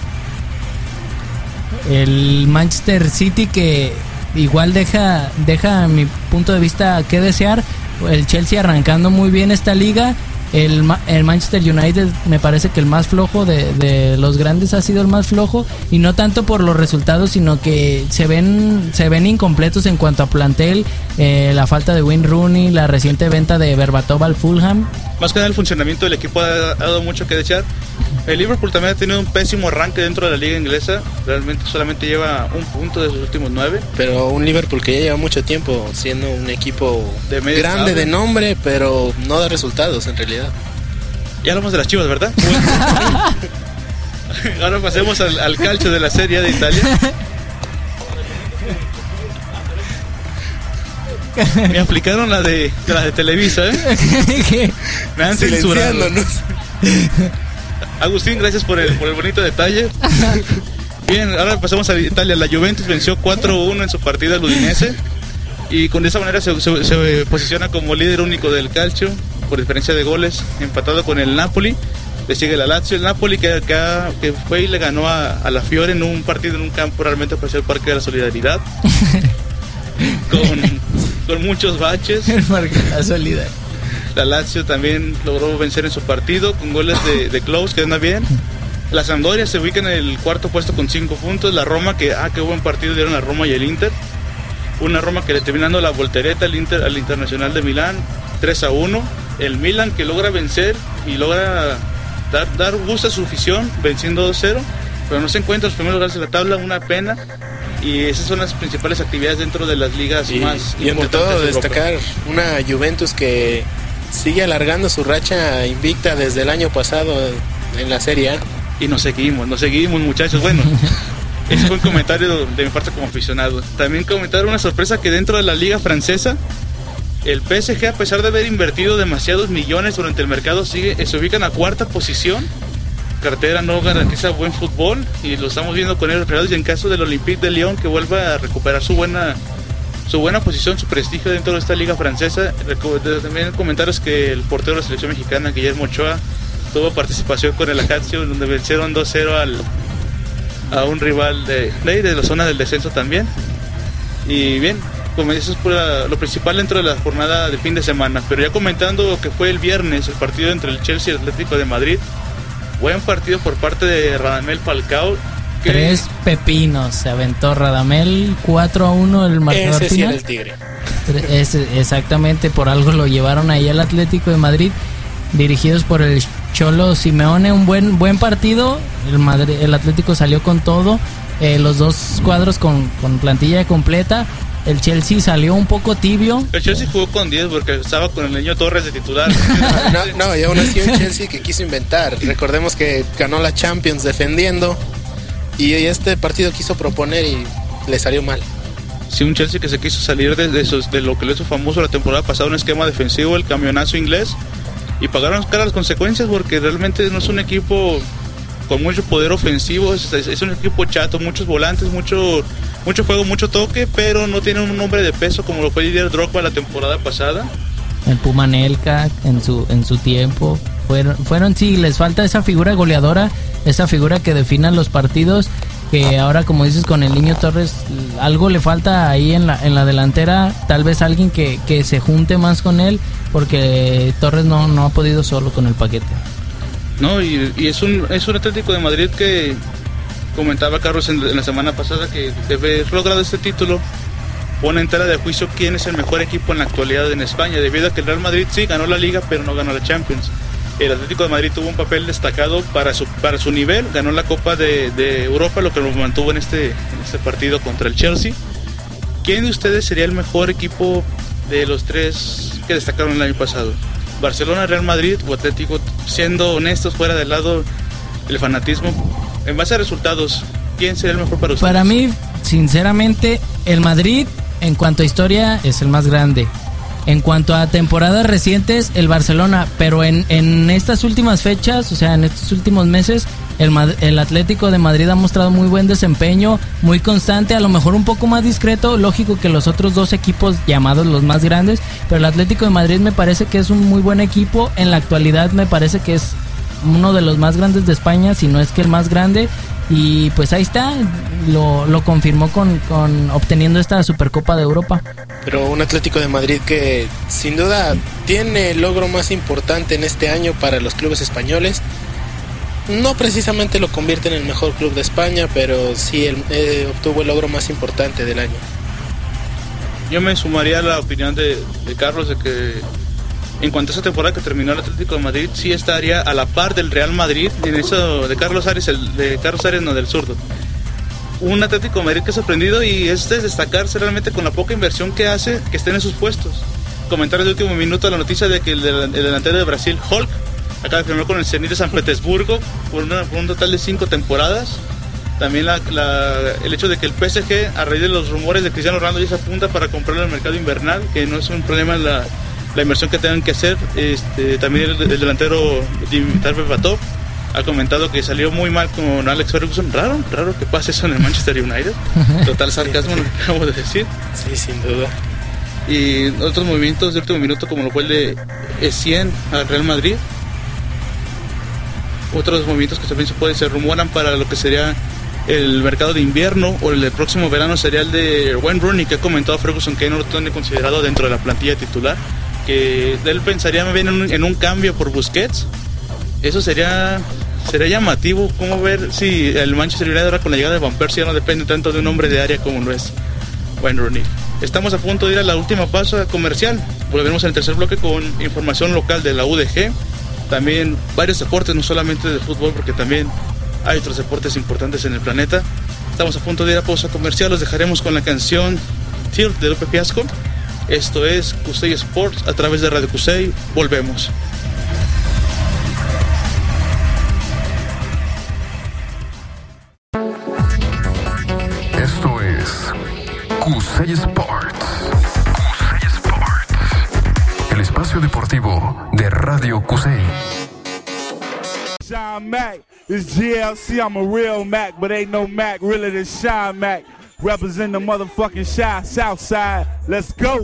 El Manchester City que igual deja a mi punto de vista que desear. El Chelsea arrancando muy bien esta liga. El Manchester United me parece que el más flojo de los grandes ha sido el más flojo, y no tanto por los resultados, sino que se ven incompletos en cuanto a plantel. La falta de Wayne Rooney, la reciente venta de Berbatov al Fulham. Más que nada el funcionamiento del equipo ha dado mucho que desear. El Liverpool también ha tenido un pésimo arranque dentro de la liga inglesa. Realmente solamente lleva 1 punto de sus últimos 9. Pero un Liverpool que ya lleva mucho tiempo siendo un equipo grande estable, de nombre, pero no da resultados en realidad. Ya hablamos de las Chivas, ¿verdad? Ahora pasemos al calcio de la Serie A de Italia. Me aplicaron la de Televisa, ¿eh? Me han censurado. Agustín, gracias por el bonito detalle. Bien, ahora pasamos a Italia. La Juventus venció 4-1 en su partido al Udinese, y con esa manera se posiciona como líder único del calcio por diferencia de goles, empatado con el Napoli. Le sigue la Lazio. El Napoli que fue y le ganó a la Fiore en un partido en un campo realmente parecía el Parque de la Solidaridad. con muchos baches. El Parque de la Solidaridad. La Lazio también logró vencer en su partido con goles de Klose, que anda bien. La Sampdoria se ubica en el 4º puesto con 5 puntos. La Roma, qué buen partido dieron la Roma y el Inter. Una Roma que le terminando la voltereta al Internacional de Milán 3-1. El Milan que logra vencer y logra dar gusto a su afición venciendo 2-0, pero no se encuentra en los primeros lugares de la tabla, una pena. Y esas son las principales actividades dentro de las ligas más importantes. Y ante todo destacar una Juventus que sigue alargando su racha invicta desde el año pasado en la Serie A. Y nos seguimos muchachos. Bueno, ese fue un comentario de mi parte como aficionado. También comentar una sorpresa que dentro de la liga francesa, el PSG, a pesar de haber invertido demasiados millones durante el mercado, se ubican a 4ª posición. Cartera no garantiza buen fútbol y lo estamos viendo con ellos reflejados, y en caso del Olympique de Lyon, que vuelva a recuperar su buena su buena posición, su prestigio dentro de esta liga francesa. También comentarios que el portero de la selección mexicana, Guillermo Ochoa, tuvo participación con el Ajaccio, donde vencieron 2-0 a un rival de la zona del descenso también. Y bien, como eso es lo principal dentro de la jornada de fin de semana. Pero ya comentando lo que fue el viernes, el partido entre el Chelsea y el Atlético de Madrid. Buen partido por parte de Radamel Falcao. 3 pepinos se aventó Radamel, 4-1 el marcador ese final. Sí era el Tigre. Exactamente, por algo lo llevaron ahí al Atlético de Madrid, dirigidos por el Cholo Simeone. Un buen partido. El Atlético salió con todo, los dos cuadros con plantilla completa. El Chelsea salió un poco tibio. El Chelsea jugó con 10 porque estaba con el Niño Torres de titular. No, y aún así un Chelsea que quiso inventar. Recordemos que ganó la Champions defendiendo, y este partido quiso proponer y le salió mal. Sí, un Chelsea que se quiso salir de lo que le hizo famoso la temporada pasada, un esquema defensivo, el camionazo inglés, y pagaron caras las consecuencias, porque realmente no es un equipo con mucho poder ofensivo, es un equipo chato, muchos volantes, mucho juego, mucho toque, pero no tiene un nombre de peso como lo fue Didier Drogba la temporada pasada. El Puma Anelka en su tiempo fueron sí, les falta esa figura goleadora, esa figura que defina los partidos, que ahora, como dices, con el Niño Torres algo le falta ahí en la delantera, tal vez alguien que se junte más con él, porque Torres no ha podido solo con el paquete. No, y es un Atlético de Madrid que comentaba Carlos en la semana pasada, que de haber logrado este título pone en tela de juicio quién es el mejor equipo en la actualidad en España, debido a que el Real Madrid sí ganó la Liga, pero no ganó la Champions. El Atlético de Madrid tuvo un papel destacado para su nivel, ganó la Copa de Europa, lo que lo mantuvo en este partido contra el Chelsea. ¿Quién de ustedes sería el mejor equipo de los tres que destacaron el año pasado? ¿Barcelona, Real Madrid o Atlético? Siendo honestos, fuera del lado el fanatismo, en base a resultados, ¿quién sería el mejor para ustedes? Para mí, sinceramente, el Madrid, en cuanto a historia, es el más grande. En cuanto a temporadas recientes, el Barcelona. Pero en estas últimas fechas, o sea, en estos últimos meses, el Atlético de Madrid ha mostrado muy buen desempeño, muy constante, a lo mejor un poco más discreto, lógico que los otros dos equipos llamados los más grandes, pero el Atlético de Madrid me parece que es un muy buen equipo. En la actualidad me parece que es uno de los más grandes de España, si no es que el más grande, y pues ahí está, lo confirmó con obteniendo esta Supercopa de Europa. Pero un Atlético de Madrid que sin duda tiene el logro más importante en este año para los clubes españoles. No precisamente lo convierte en el mejor club de España, pero sí obtuvo el logro más importante del año. Yo me sumaría a la opinión de Carlos, de que en cuanto a esa temporada que terminó el Atlético de Madrid, sí estaría a la par del Real Madrid, en eso de Carlos Arias, no, del zurdo. Un Atlético de Madrid que ha sorprendido, y es de destacarse realmente con la poca inversión que hace, que estén en sus puestos. Comentarios de último minuto, la noticia de que el delantero de Brasil, Hulk, acaba de firmar con el Zenit de San Petersburgo por un total de 5 temporadas. También el hecho de que el PSG, a raíz de los rumores de Cristiano Ronaldo, ya se apunta para comprarlo en el mercado invernal, que no es un problema la inversión que tengan que hacer. También el delantero Dimitar Berbatov ha comentado que salió muy mal con Alex Ferguson. Raro que pase eso en el Manchester United. Total sarcasmo lo que acabo de decir. Sí, sin duda. Y otros movimientos de último minuto, como lo fue el de Essien al Real Madrid. Otros movimientos que también se rumoran para lo que sería el mercado de invierno o el del próximo verano sería el de Wayne Rooney, que ha comentado Ferguson que no lo tiene considerado dentro de la plantilla titular, que él pensaría bien en un cambio por Busquets. Eso sería llamativo. Cómo ver si el Manchester United ahora con la llegada de Van Persie ya no depende tanto de un hombre de área como lo es Wayne Rooney. Estamos a punto de ir a la última pausa comercial. Volveremos en el tercer bloque con información local de la UDG. También varios deportes, no solamente de fútbol, porque también hay otros deportes importantes en el planeta. Estamos a punto de ir a pausa comercial. Los dejaremos con la canción Tilt de Lupe Fiasco. Esto es Cusey Sports a través de Radio Cusey. Volvemos. Esto es Cusey Sports. Cusey Sports. El espacio deportivo de Radio Cusey. Sean Mac, it's GLC, I'm a real Mac, but ain't no Mac realer than Sean Mac. Represent the motherfucking Chi South Side. Let's go.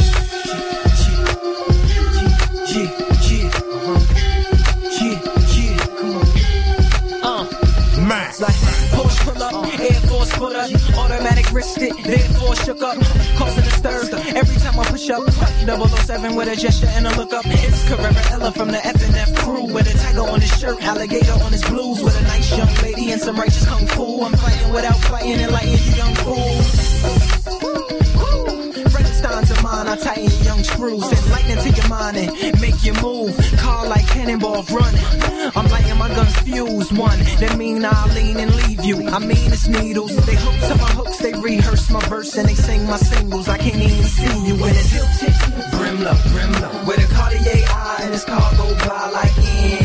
It's like Porsche pull up, Air Force put up, automatic wrist it, therefore shook up, causing a stir. Every time I push up, 007 with a gesture and a look up. It's Carrera Ella from the F&F crew with a tiger on his shirt, alligator on his blues, with a nice young lady and some righteous kung fu. I'm fighting without fighting, enlighten you young fools. Frankenstein's of mine, I tighten your young screws, send lightning to your mind and make you move. Car like cannonball run. I'm lighting my guns fuse one. That mean I'll lean and leave you. I mean it's needles. They hook to my hooks, they rehearse my verse and they sing my singles. I can't even see you when it's tilted. Brimlow, Brimlow, with a Cartier eye and his car go by like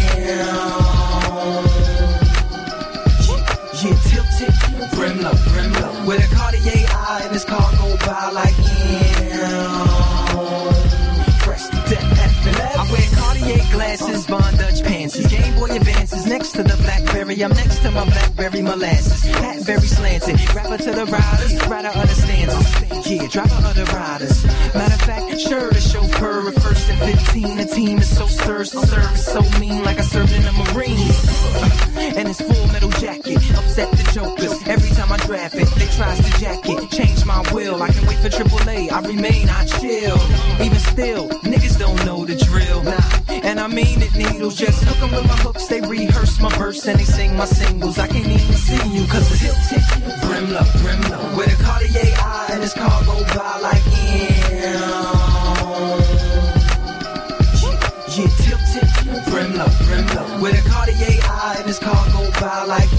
yeah, tilted. Brimlow, Brimlow, with a Cartier eye and his car go by like fresh to death, F&F. I wear Cartier glasses, Von Dutch pants, Game Boy Advances next to the Blackberry. I'm next to my Blackberry molasses, hat very slanted. Rapper to the riders, rider understands us. Yeah, driver of the riders. Matter of fact, sure the chauffeur at first and 15. The team is so stirred, service so mean, like I served in the Marines. And his full metal jacket upset the jokers. Every time I draft it, they tries to jack it. Change my will, I can wait for AAA. I remain, I chill. Even still, niggas don't know the drill. Nah, and I mean it, needles. Just hook 'em with my hooks, they rehearse my verse and they sing my singles. I can't even see you cause it's tilted. Brimlow, Brimlow, with a Cartier eye and his car go by like yeah, tilted. Brimlow, Brimlow, with a Cartier eye and his car go by like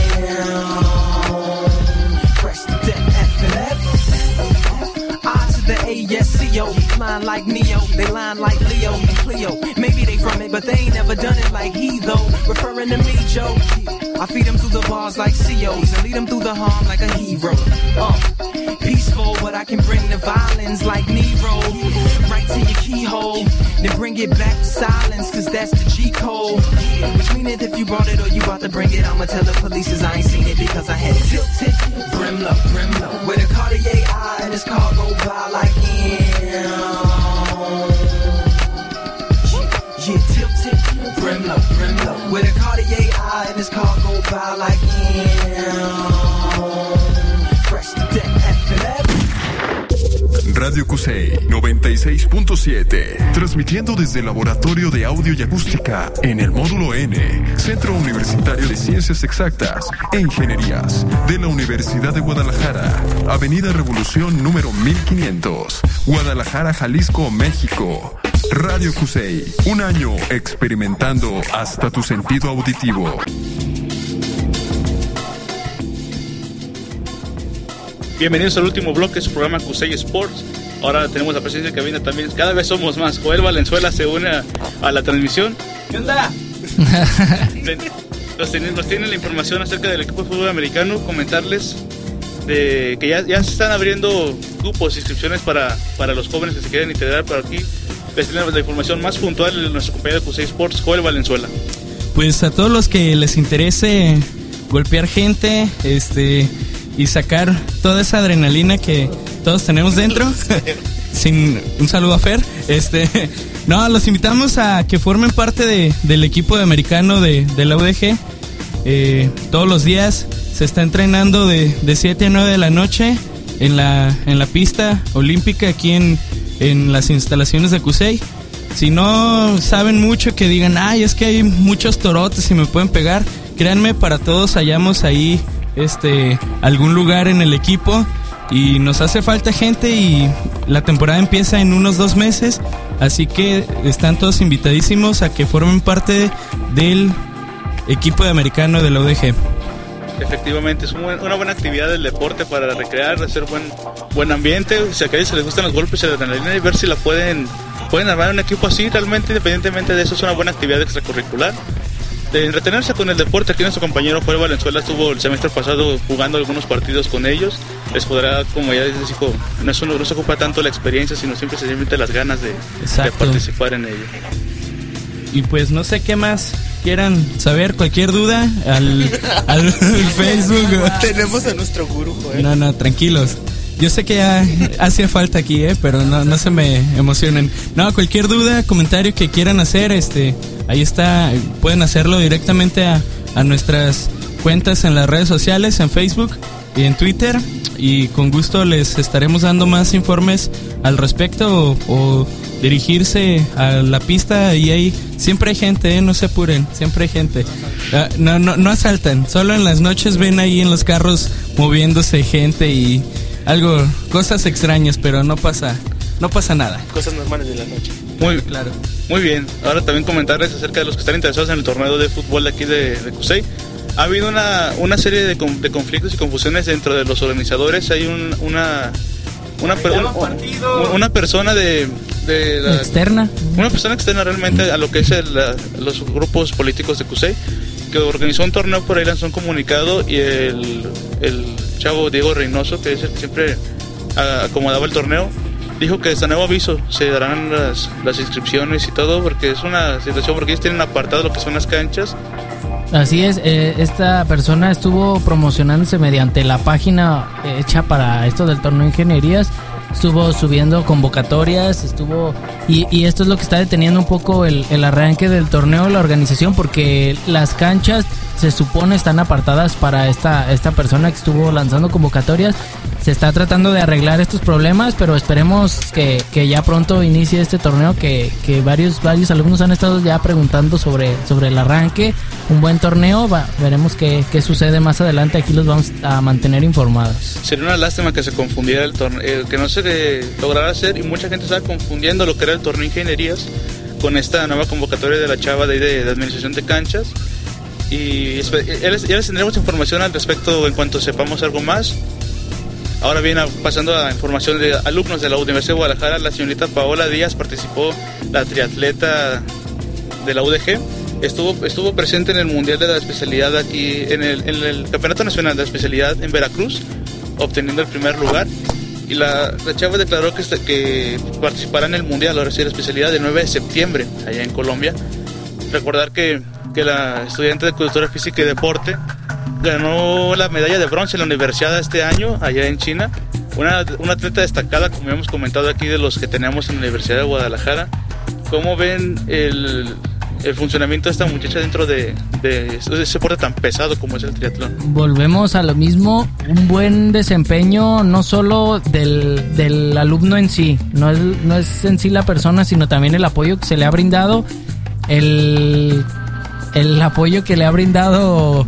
fresh to death, F&F. I to the A-S-C-O, flying like Neo, they line like Leo and Cleo. Maybe they from it, but they ain't never done it like he though. Referring to me, Joe. I feed them through the bars like COs and lead them through the harm like a hero. Peaceful, but I can bring the violence like Nero. Right to your keyhole, then bring it back to silence, cause that's the G-code. Which mean that if you brought it or you about to bring it, I'ma tell the police I ain't seen it because I had it tilted. Brimlow, Brimlow, with a Cartier eye and his car go by like yeah, tilted. Brimlow, Brimlow, with a Cartier eye and his car go by like fresh to death, F&F. Radio Cusey 96.7, transmitiendo desde el Laboratorio de Audio y Acústica en el Módulo N, Centro Universitario de Ciencias Exactas e Ingenierías de la Universidad de Guadalajara, Avenida Revolución número 1500, Guadalajara, Jalisco, México. Radio Cusey, un año experimentando hasta tu sentido auditivo. Bienvenidos al último bloque de su programa Cusey Sports. Ahora tenemos la presencia de cabina también. Cada vez somos más. Joel Valenzuela se une a la transmisión. ¿Qué onda? Nos tienen la información acerca del equipo de fútbol americano. Comentarles de que ya se están abriendo cupos, inscripciones para los jóvenes que se quieren integrar por aquí. Les tenemos la información más puntual de nuestro compañero de Cusey Sports, Joel Valenzuela. Pues a todos los que les interese golpear gente, y sacar toda esa adrenalina que todos tenemos dentro. Un saludo a Fer. No, los invitamos a que formen parte del equipo de americano de la UDG. Todos los días se está entrenando de 7 a 9 de la noche en la pista olímpica aquí en las instalaciones de Cusey. Si no saben mucho, que digan, ay, es que hay muchos torotes y me pueden pegar, créanme, para todos hallamos ahí algún lugar en el equipo y nos hace falta gente y la temporada empieza en unos 2 meses, así que están todos invitadísimos a que formen parte del equipo de americano de la UDG. Efectivamente, es una buena actividad del deporte para recrear, hacer buen ambiente. Si a aquellos les gustan los golpes y la adrenalina, y ver si la pueden armar un equipo así, realmente independientemente de eso es una buena actividad extracurricular. De entretenerse con el deporte. Aquí nuestro compañero Joel Valenzuela estuvo el semestre pasado jugando algunos partidos con ellos. Les podrá, como ya les dijo, no se ocupa tanto la experiencia, sino simplemente las ganas de participar en ello. Y pues no sé qué más quieran saber, cualquier duda, al Facebook. Tenemos a nuestro gurú, ¿eh? No, tranquilos. Yo sé que ya hacía falta aquí, pero no se me emocionen. No, cualquier duda, comentario que quieran hacer, ahí está, pueden hacerlo directamente a nuestras cuentas en las redes sociales, en Facebook y en Twitter, y con gusto les estaremos dando más informes al respecto o dirigirse a la pista. Y ahí siempre hay gente, no se apuren, siempre hay gente. No asaltan, solo en las noches ven ahí en los carros moviéndose gente y cosas extrañas, pero no pasa nada. Cosas normales de la noche. Muy claro. Muy bien. Ahora también comentarles acerca de los que están interesados en el torneo de fútbol de aquí de CUSEI. Ha habido una serie de conflictos y confusiones dentro de los organizadores. Hay una persona externa. Una persona externa realmente a lo que es los grupos políticos de CUSEI, que organizó un torneo por ahí, lanzó un comunicado, y el chavo Diego Reynoso, que es el que siempre acomodaba el torneo, dijo que hasta nuevo aviso se darán las inscripciones y todo, porque es una situación, porque ellos tienen apartado lo que son las canchas. Así es, esta persona estuvo promocionándose mediante la página hecha para esto del torneo de ingenierías, estuvo subiendo convocatorias, y esto es lo que está deteniendo un poco el arranque del torneo, la organización, porque las canchas se supone están apartadas para esta persona que estuvo lanzando convocatorias. Se está tratando de arreglar estos problemas, pero esperemos que ya pronto inicie este torneo, que varios alumnos han estado ya preguntando sobre el arranque. Un buen torneo, veremos qué sucede más adelante, aquí los vamos a mantener informados. Sería una lástima que se confundiera el torneo, que no se lograra hacer, y mucha gente estaba confundiendo lo que era el torneo de ingenierías con esta nueva convocatoria de la chava de administración de canchas. Y ya les tendremos información al respecto en cuanto sepamos algo más. Ahora bien, pasando a información de alumnos de la Universidad de Guadalajara, la señorita Paola Díaz participó, la triatleta de la UDG, estuvo presente en el Mundial de la Especialidad aquí, en el Campeonato Nacional de la Especialidad en Veracruz, obteniendo el primer lugar. Y la chava declaró que participará en el Mundial, ahora sí, la especialidad, del 9 de septiembre, allá en Colombia. Recordar que la estudiante de Cultura Física y Deporte ganó la medalla de bronce en la universidad este año, allá en China. Una atleta destacada, como hemos comentado aquí, de los que tenemos en la Universidad de Guadalajara. ¿Cómo ven el funcionamiento de esta muchacha dentro de ese deporte tan pesado como es el triatlón? Volvemos a lo mismo, un buen desempeño no solo del alumno en sí, no es en sí la persona, sino también el apoyo que se le ha brindado, el apoyo que le ha brindado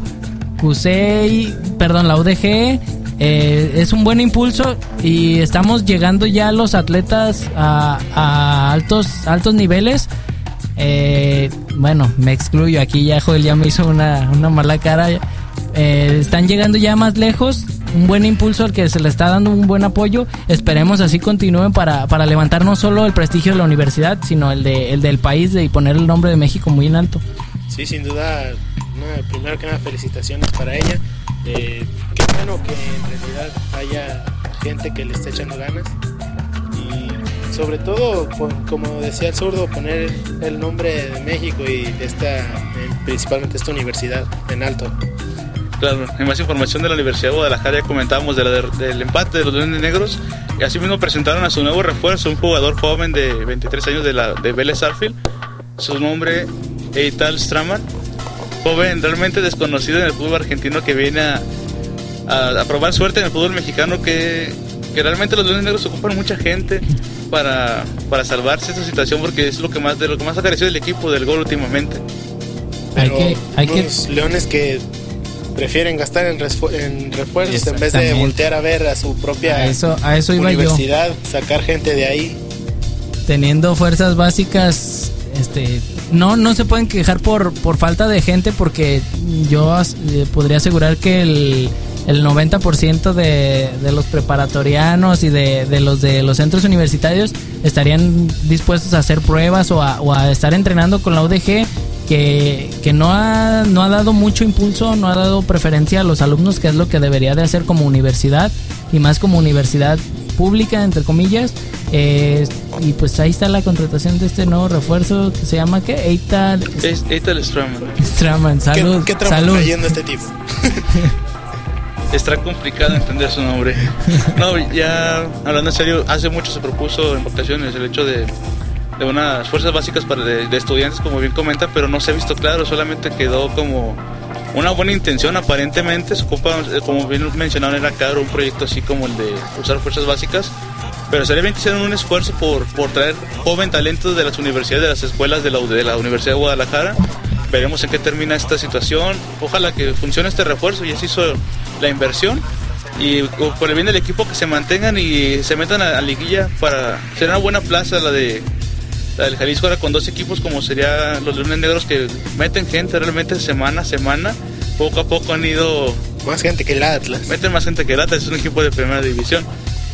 la UDG, es un buen impulso, y estamos llegando ya los atletas a altos niveles. Bueno, me excluyo aquí, ya Joel ya me hizo una mala cara. Están llegando ya más lejos, un buen impulso al que se le está dando un buen apoyo. Esperemos así continúen para levantar no solo el prestigio de la universidad, sino el del país, y poner el nombre de México muy en alto. Sí, sin duda, primero que nada, felicitaciones para ella. Qué bueno que en realidad haya gente que le esté echando ganas, y sobre todo, como decía el zurdo, poner el nombre de México y principalmente esta universidad en alto. Claro, en más información de la Universidad de Guadalajara ya comentábamos del empate de los Leones Negros, y así mismo presentaron a su nuevo refuerzo, un jugador joven de 23 años de Vélez Sarsfield, su nombre Eital Straman, joven realmente desconocido en el fútbol argentino, que viene a probar suerte en el fútbol mexicano, que realmente los Leones Negros ocupan mucha gente para salvarse esta situación, porque es lo que más ha carecido el equipo del gol últimamente. Pero hay Leones que prefieren gastar en refuerzos en vez de voltear a ver a su propia a eso universidad, sacar gente de ahí. Teniendo fuerzas básicas, no se pueden quejar por falta de gente, porque yo podría asegurar que el 90% de los preparatorianos y de los centros universitarios estarían dispuestos a hacer pruebas o a estar entrenando con la UDG, que no ha dado mucho impulso, no ha dado preferencia a los alumnos, que es lo que debería de hacer como universidad, y más como universidad pública, entre comillas. Y pues ahí está la contratación de este nuevo refuerzo que se llama ¿qué? Eital Straman. Salud. ¿Qué tramo está yendo este tipo? Está complicado entender su nombre. No, ya hablando en serio, hace mucho se propuso en votaciones el hecho de unas fuerzas básicas de estudiantes, como bien comenta, pero no se ha visto claro, solamente quedó como una buena intención aparentemente. Se ocupa, como bien mencionaron, era caro un proyecto así como el de usar fuerzas básicas, pero seriamente hicieron un esfuerzo por traer joven talento de las universidades, de las escuelas de la Universidad de Guadalajara. Veremos en qué termina esta situación. Ojalá que funcione este refuerzo. Ya se hizo la inversión y por el bien del equipo que se mantengan y se metan a liguilla para ser una buena plaza la del Jalisco, ahora con 2 equipos como sería los Leones Negros, que meten gente realmente semana a semana. Poco a poco han ido más gente que el Atlas. Meten más gente que el Atlas, es un equipo de primera división.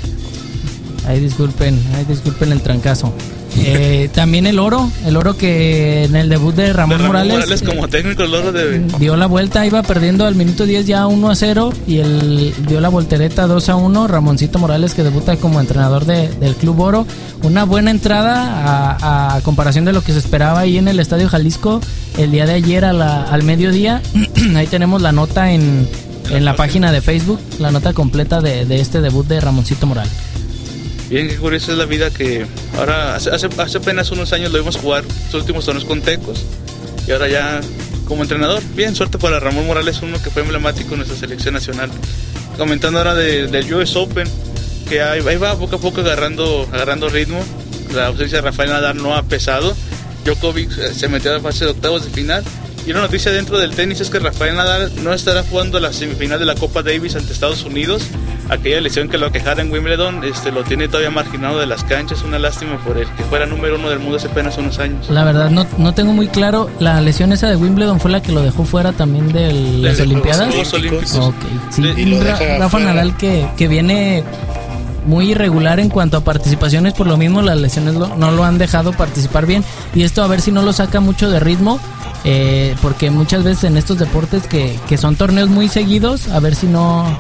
Ahí disculpen el trancazo. También el oro que en el debut de Ramón Morales como técnico, el oro dio la vuelta, iba perdiendo al minuto 10 ya 1-0 y dio la voltereta 2-1. Ramoncito Morales, que debuta como entrenador del Club Oro, una buena entrada a comparación de lo que se esperaba ahí en el Estadio Jalisco el día de ayer al mediodía. Ahí tenemos la nota en la página de Facebook, la nota completa de este debut de Ramoncito Morales. Bien, qué curiosa es la vida, que ahora hace apenas unos años lo vimos jugar sus últimos torneos con Tecos y ahora ya como entrenador. Bien, suerte para Ramón Morales, uno que fue emblemático en nuestra selección nacional. Comentando ahora del US Open, que ahí va poco a poco agarrando ritmo. La ausencia de Rafael Nadal no ha pesado. Djokovic se metió a la fase de octavos de final. Y una noticia dentro del tenis es que Rafael Nadal no estará jugando la semifinal de la Copa Davis ante Estados Unidos. Aquella lesión que lo aquejara en Wimbledon lo tiene todavía marginado de las canchas. Una lástima por él, que fuera número 1 del mundo hace apenas unos años. La verdad no tengo muy claro. La lesión esa de Wimbledon fue la que lo dejó fuera también de las Olimpiadas. Juegos Olímpicos. Okay. Sí, Rafa Nadal que viene muy irregular en cuanto a participaciones, por lo mismo las lesiones no lo han dejado participar bien, y esto a ver si no lo saca mucho de ritmo, porque muchas veces en estos deportes que son torneos muy seguidos, a ver si no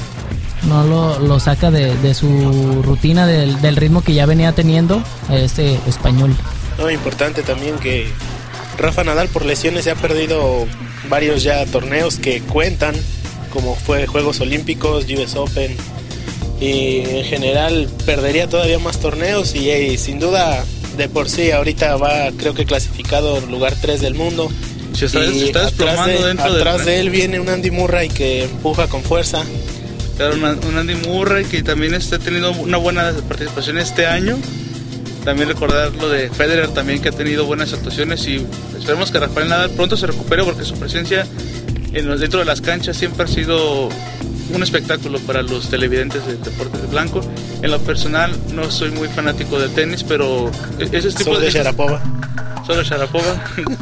lo saca de su rutina, del ritmo que ya venía teniendo este español. No, importante también que Rafa Nadal por lesiones se ha perdido varios ya torneos que cuentan, como fue Juegos Olímpicos, US Open, y en general perdería todavía más torneos y sin duda de por sí ahorita va, creo que clasificado lugar 3 del mundo. Se está desplomando atrás de él viene un Andy Murray que empuja con fuerza. Claro, un Andy Murray que también está teniendo una buena participación este año. También recordar lo de Federer también, que ha tenido buenas actuaciones, y esperemos que Rafael Nadal pronto se recupere, porque su presencia dentro de las canchas siempre ha sido un espectáculo para los televidentes del deporte de blanco. En lo personal no soy muy fanático del tenis, pero ese tipo de Sharapova. Solo Sharapova.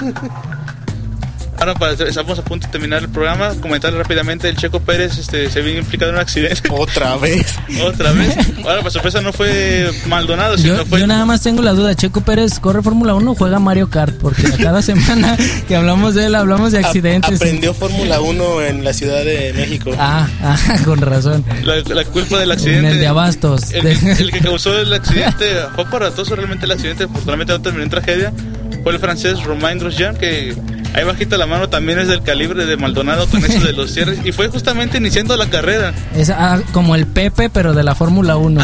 Ahora estamos a punto de terminar el programa. Comentarle rápidamente, el Checo Pérez se vio implicado en un accidente. ¿Otra vez? Ahora, por sorpresa, no fue Maldonado, yo nada más tengo la duda, ¿Checo Pérez corre Fórmula 1 o juega Mario Kart? Porque cada semana que hablamos de él hablamos de accidentes. Aprendió Fórmula 1 en la Ciudad de México. Con razón. La culpa del accidente, en el de Abastos, el que causó el accidente, fue aparatoso realmente el accidente, afortunadamente no terminó en tragedia. Fue el francés Romain Grosjean, que ahí bajita la mano también es del calibre de Maldonado con eso de los cierres, y fue justamente iniciando la carrera. Es como el Pepe, pero de la Fórmula 1.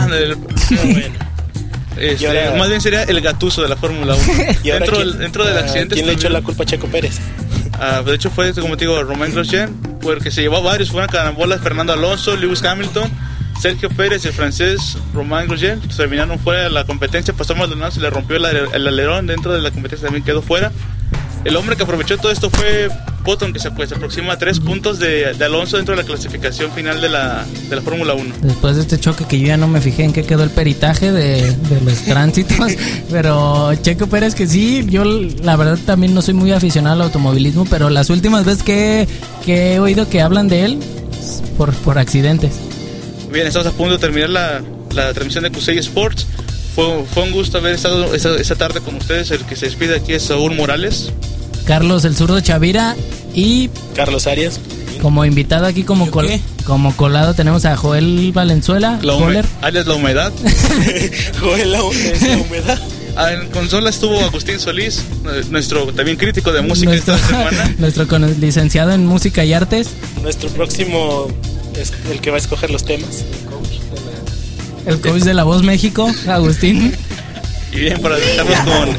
Más bien sería el Gattuso de la Fórmula 1. dentro del accidente. ¿Quién le echó la culpa a Checo Pérez? De hecho fue, como te digo, Romain Grosjean, porque se llevó a varios. Fue una carambola: Fernando Alonso, Lewis Hamilton, Sergio Pérez y el francés Romain Grosjean. Terminaron fuera de la competencia. Pasó Maldonado, se le rompió el alerón dentro de la competencia, también quedó fuera. El hombre que aprovechó todo esto fue Button, que se aproxima a 3 puntos de Alonso dentro de la clasificación final de la Fórmula 1. Después de este choque, que yo ya no me fijé en qué quedó el peritaje de los tránsitos, pero Checo Pérez, que sí, yo la verdad también no soy muy aficionado al automovilismo, pero las últimas veces que he oído que hablan de él, por accidentes. Bien, estamos a punto de terminar la transmisión de Cusey Sports. Fue un gusto haber estado esta tarde con ustedes. El que se despide aquí es Saúl Morales, Carlos el Zurdo Chavira y Carlos Arias. Como invitado aquí, como colado, tenemos a Joel Valenzuela. Alias La Humedad. Joel, la humedad. En consola estuvo Agustín Solís, nuestro también crítico de música esta semana. Nuestro licenciado en música y artes. Nuestro próximo es el que va a escoger los temas. El coach de La Voz México, Agustín. Y bien, para dejarnos con...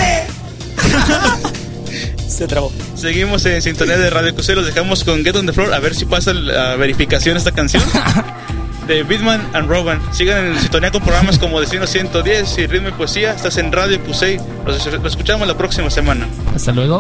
Se trabó. Seguimos en sintonía de Radio QC, los dejamos con Get on the Floor, a ver si pasa la verificación esta canción. De Beatman and Robin. Sigan en sintonía con programas como Destino 110 y Ritmo y Poesía. Estás en Radio QC. Los escuchamos la próxima semana. Hasta luego.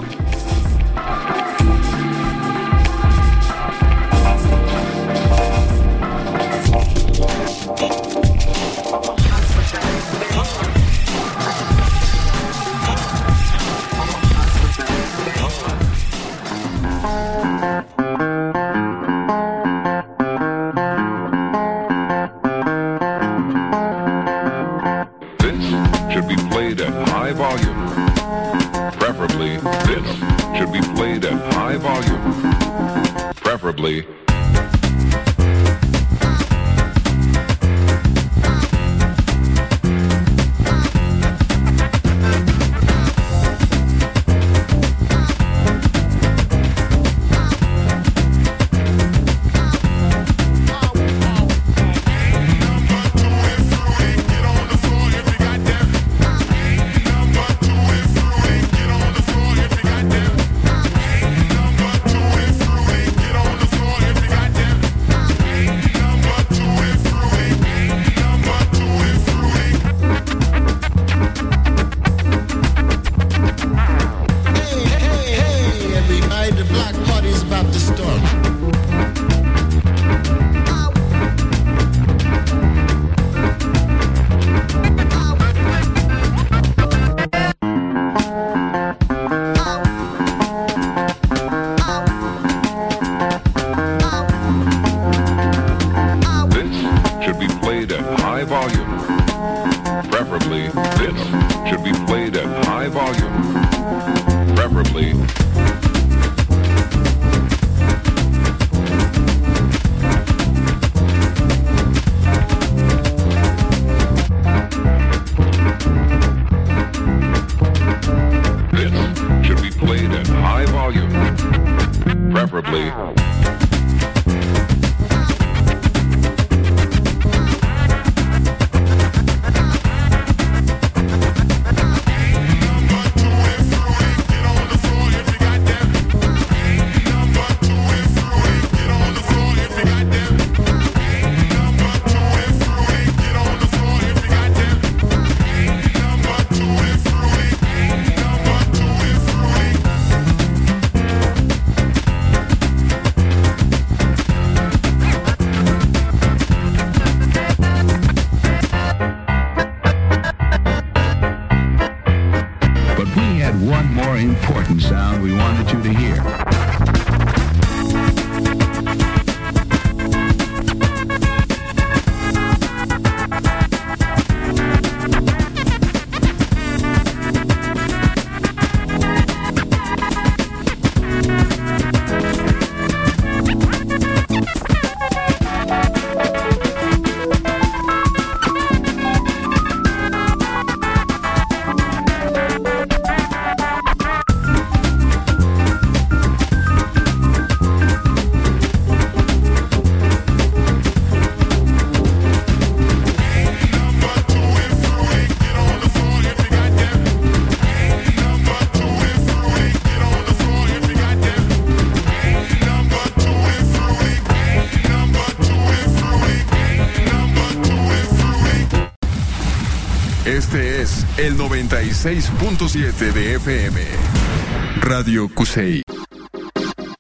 Este es el 96.7 de FM. Radio QC.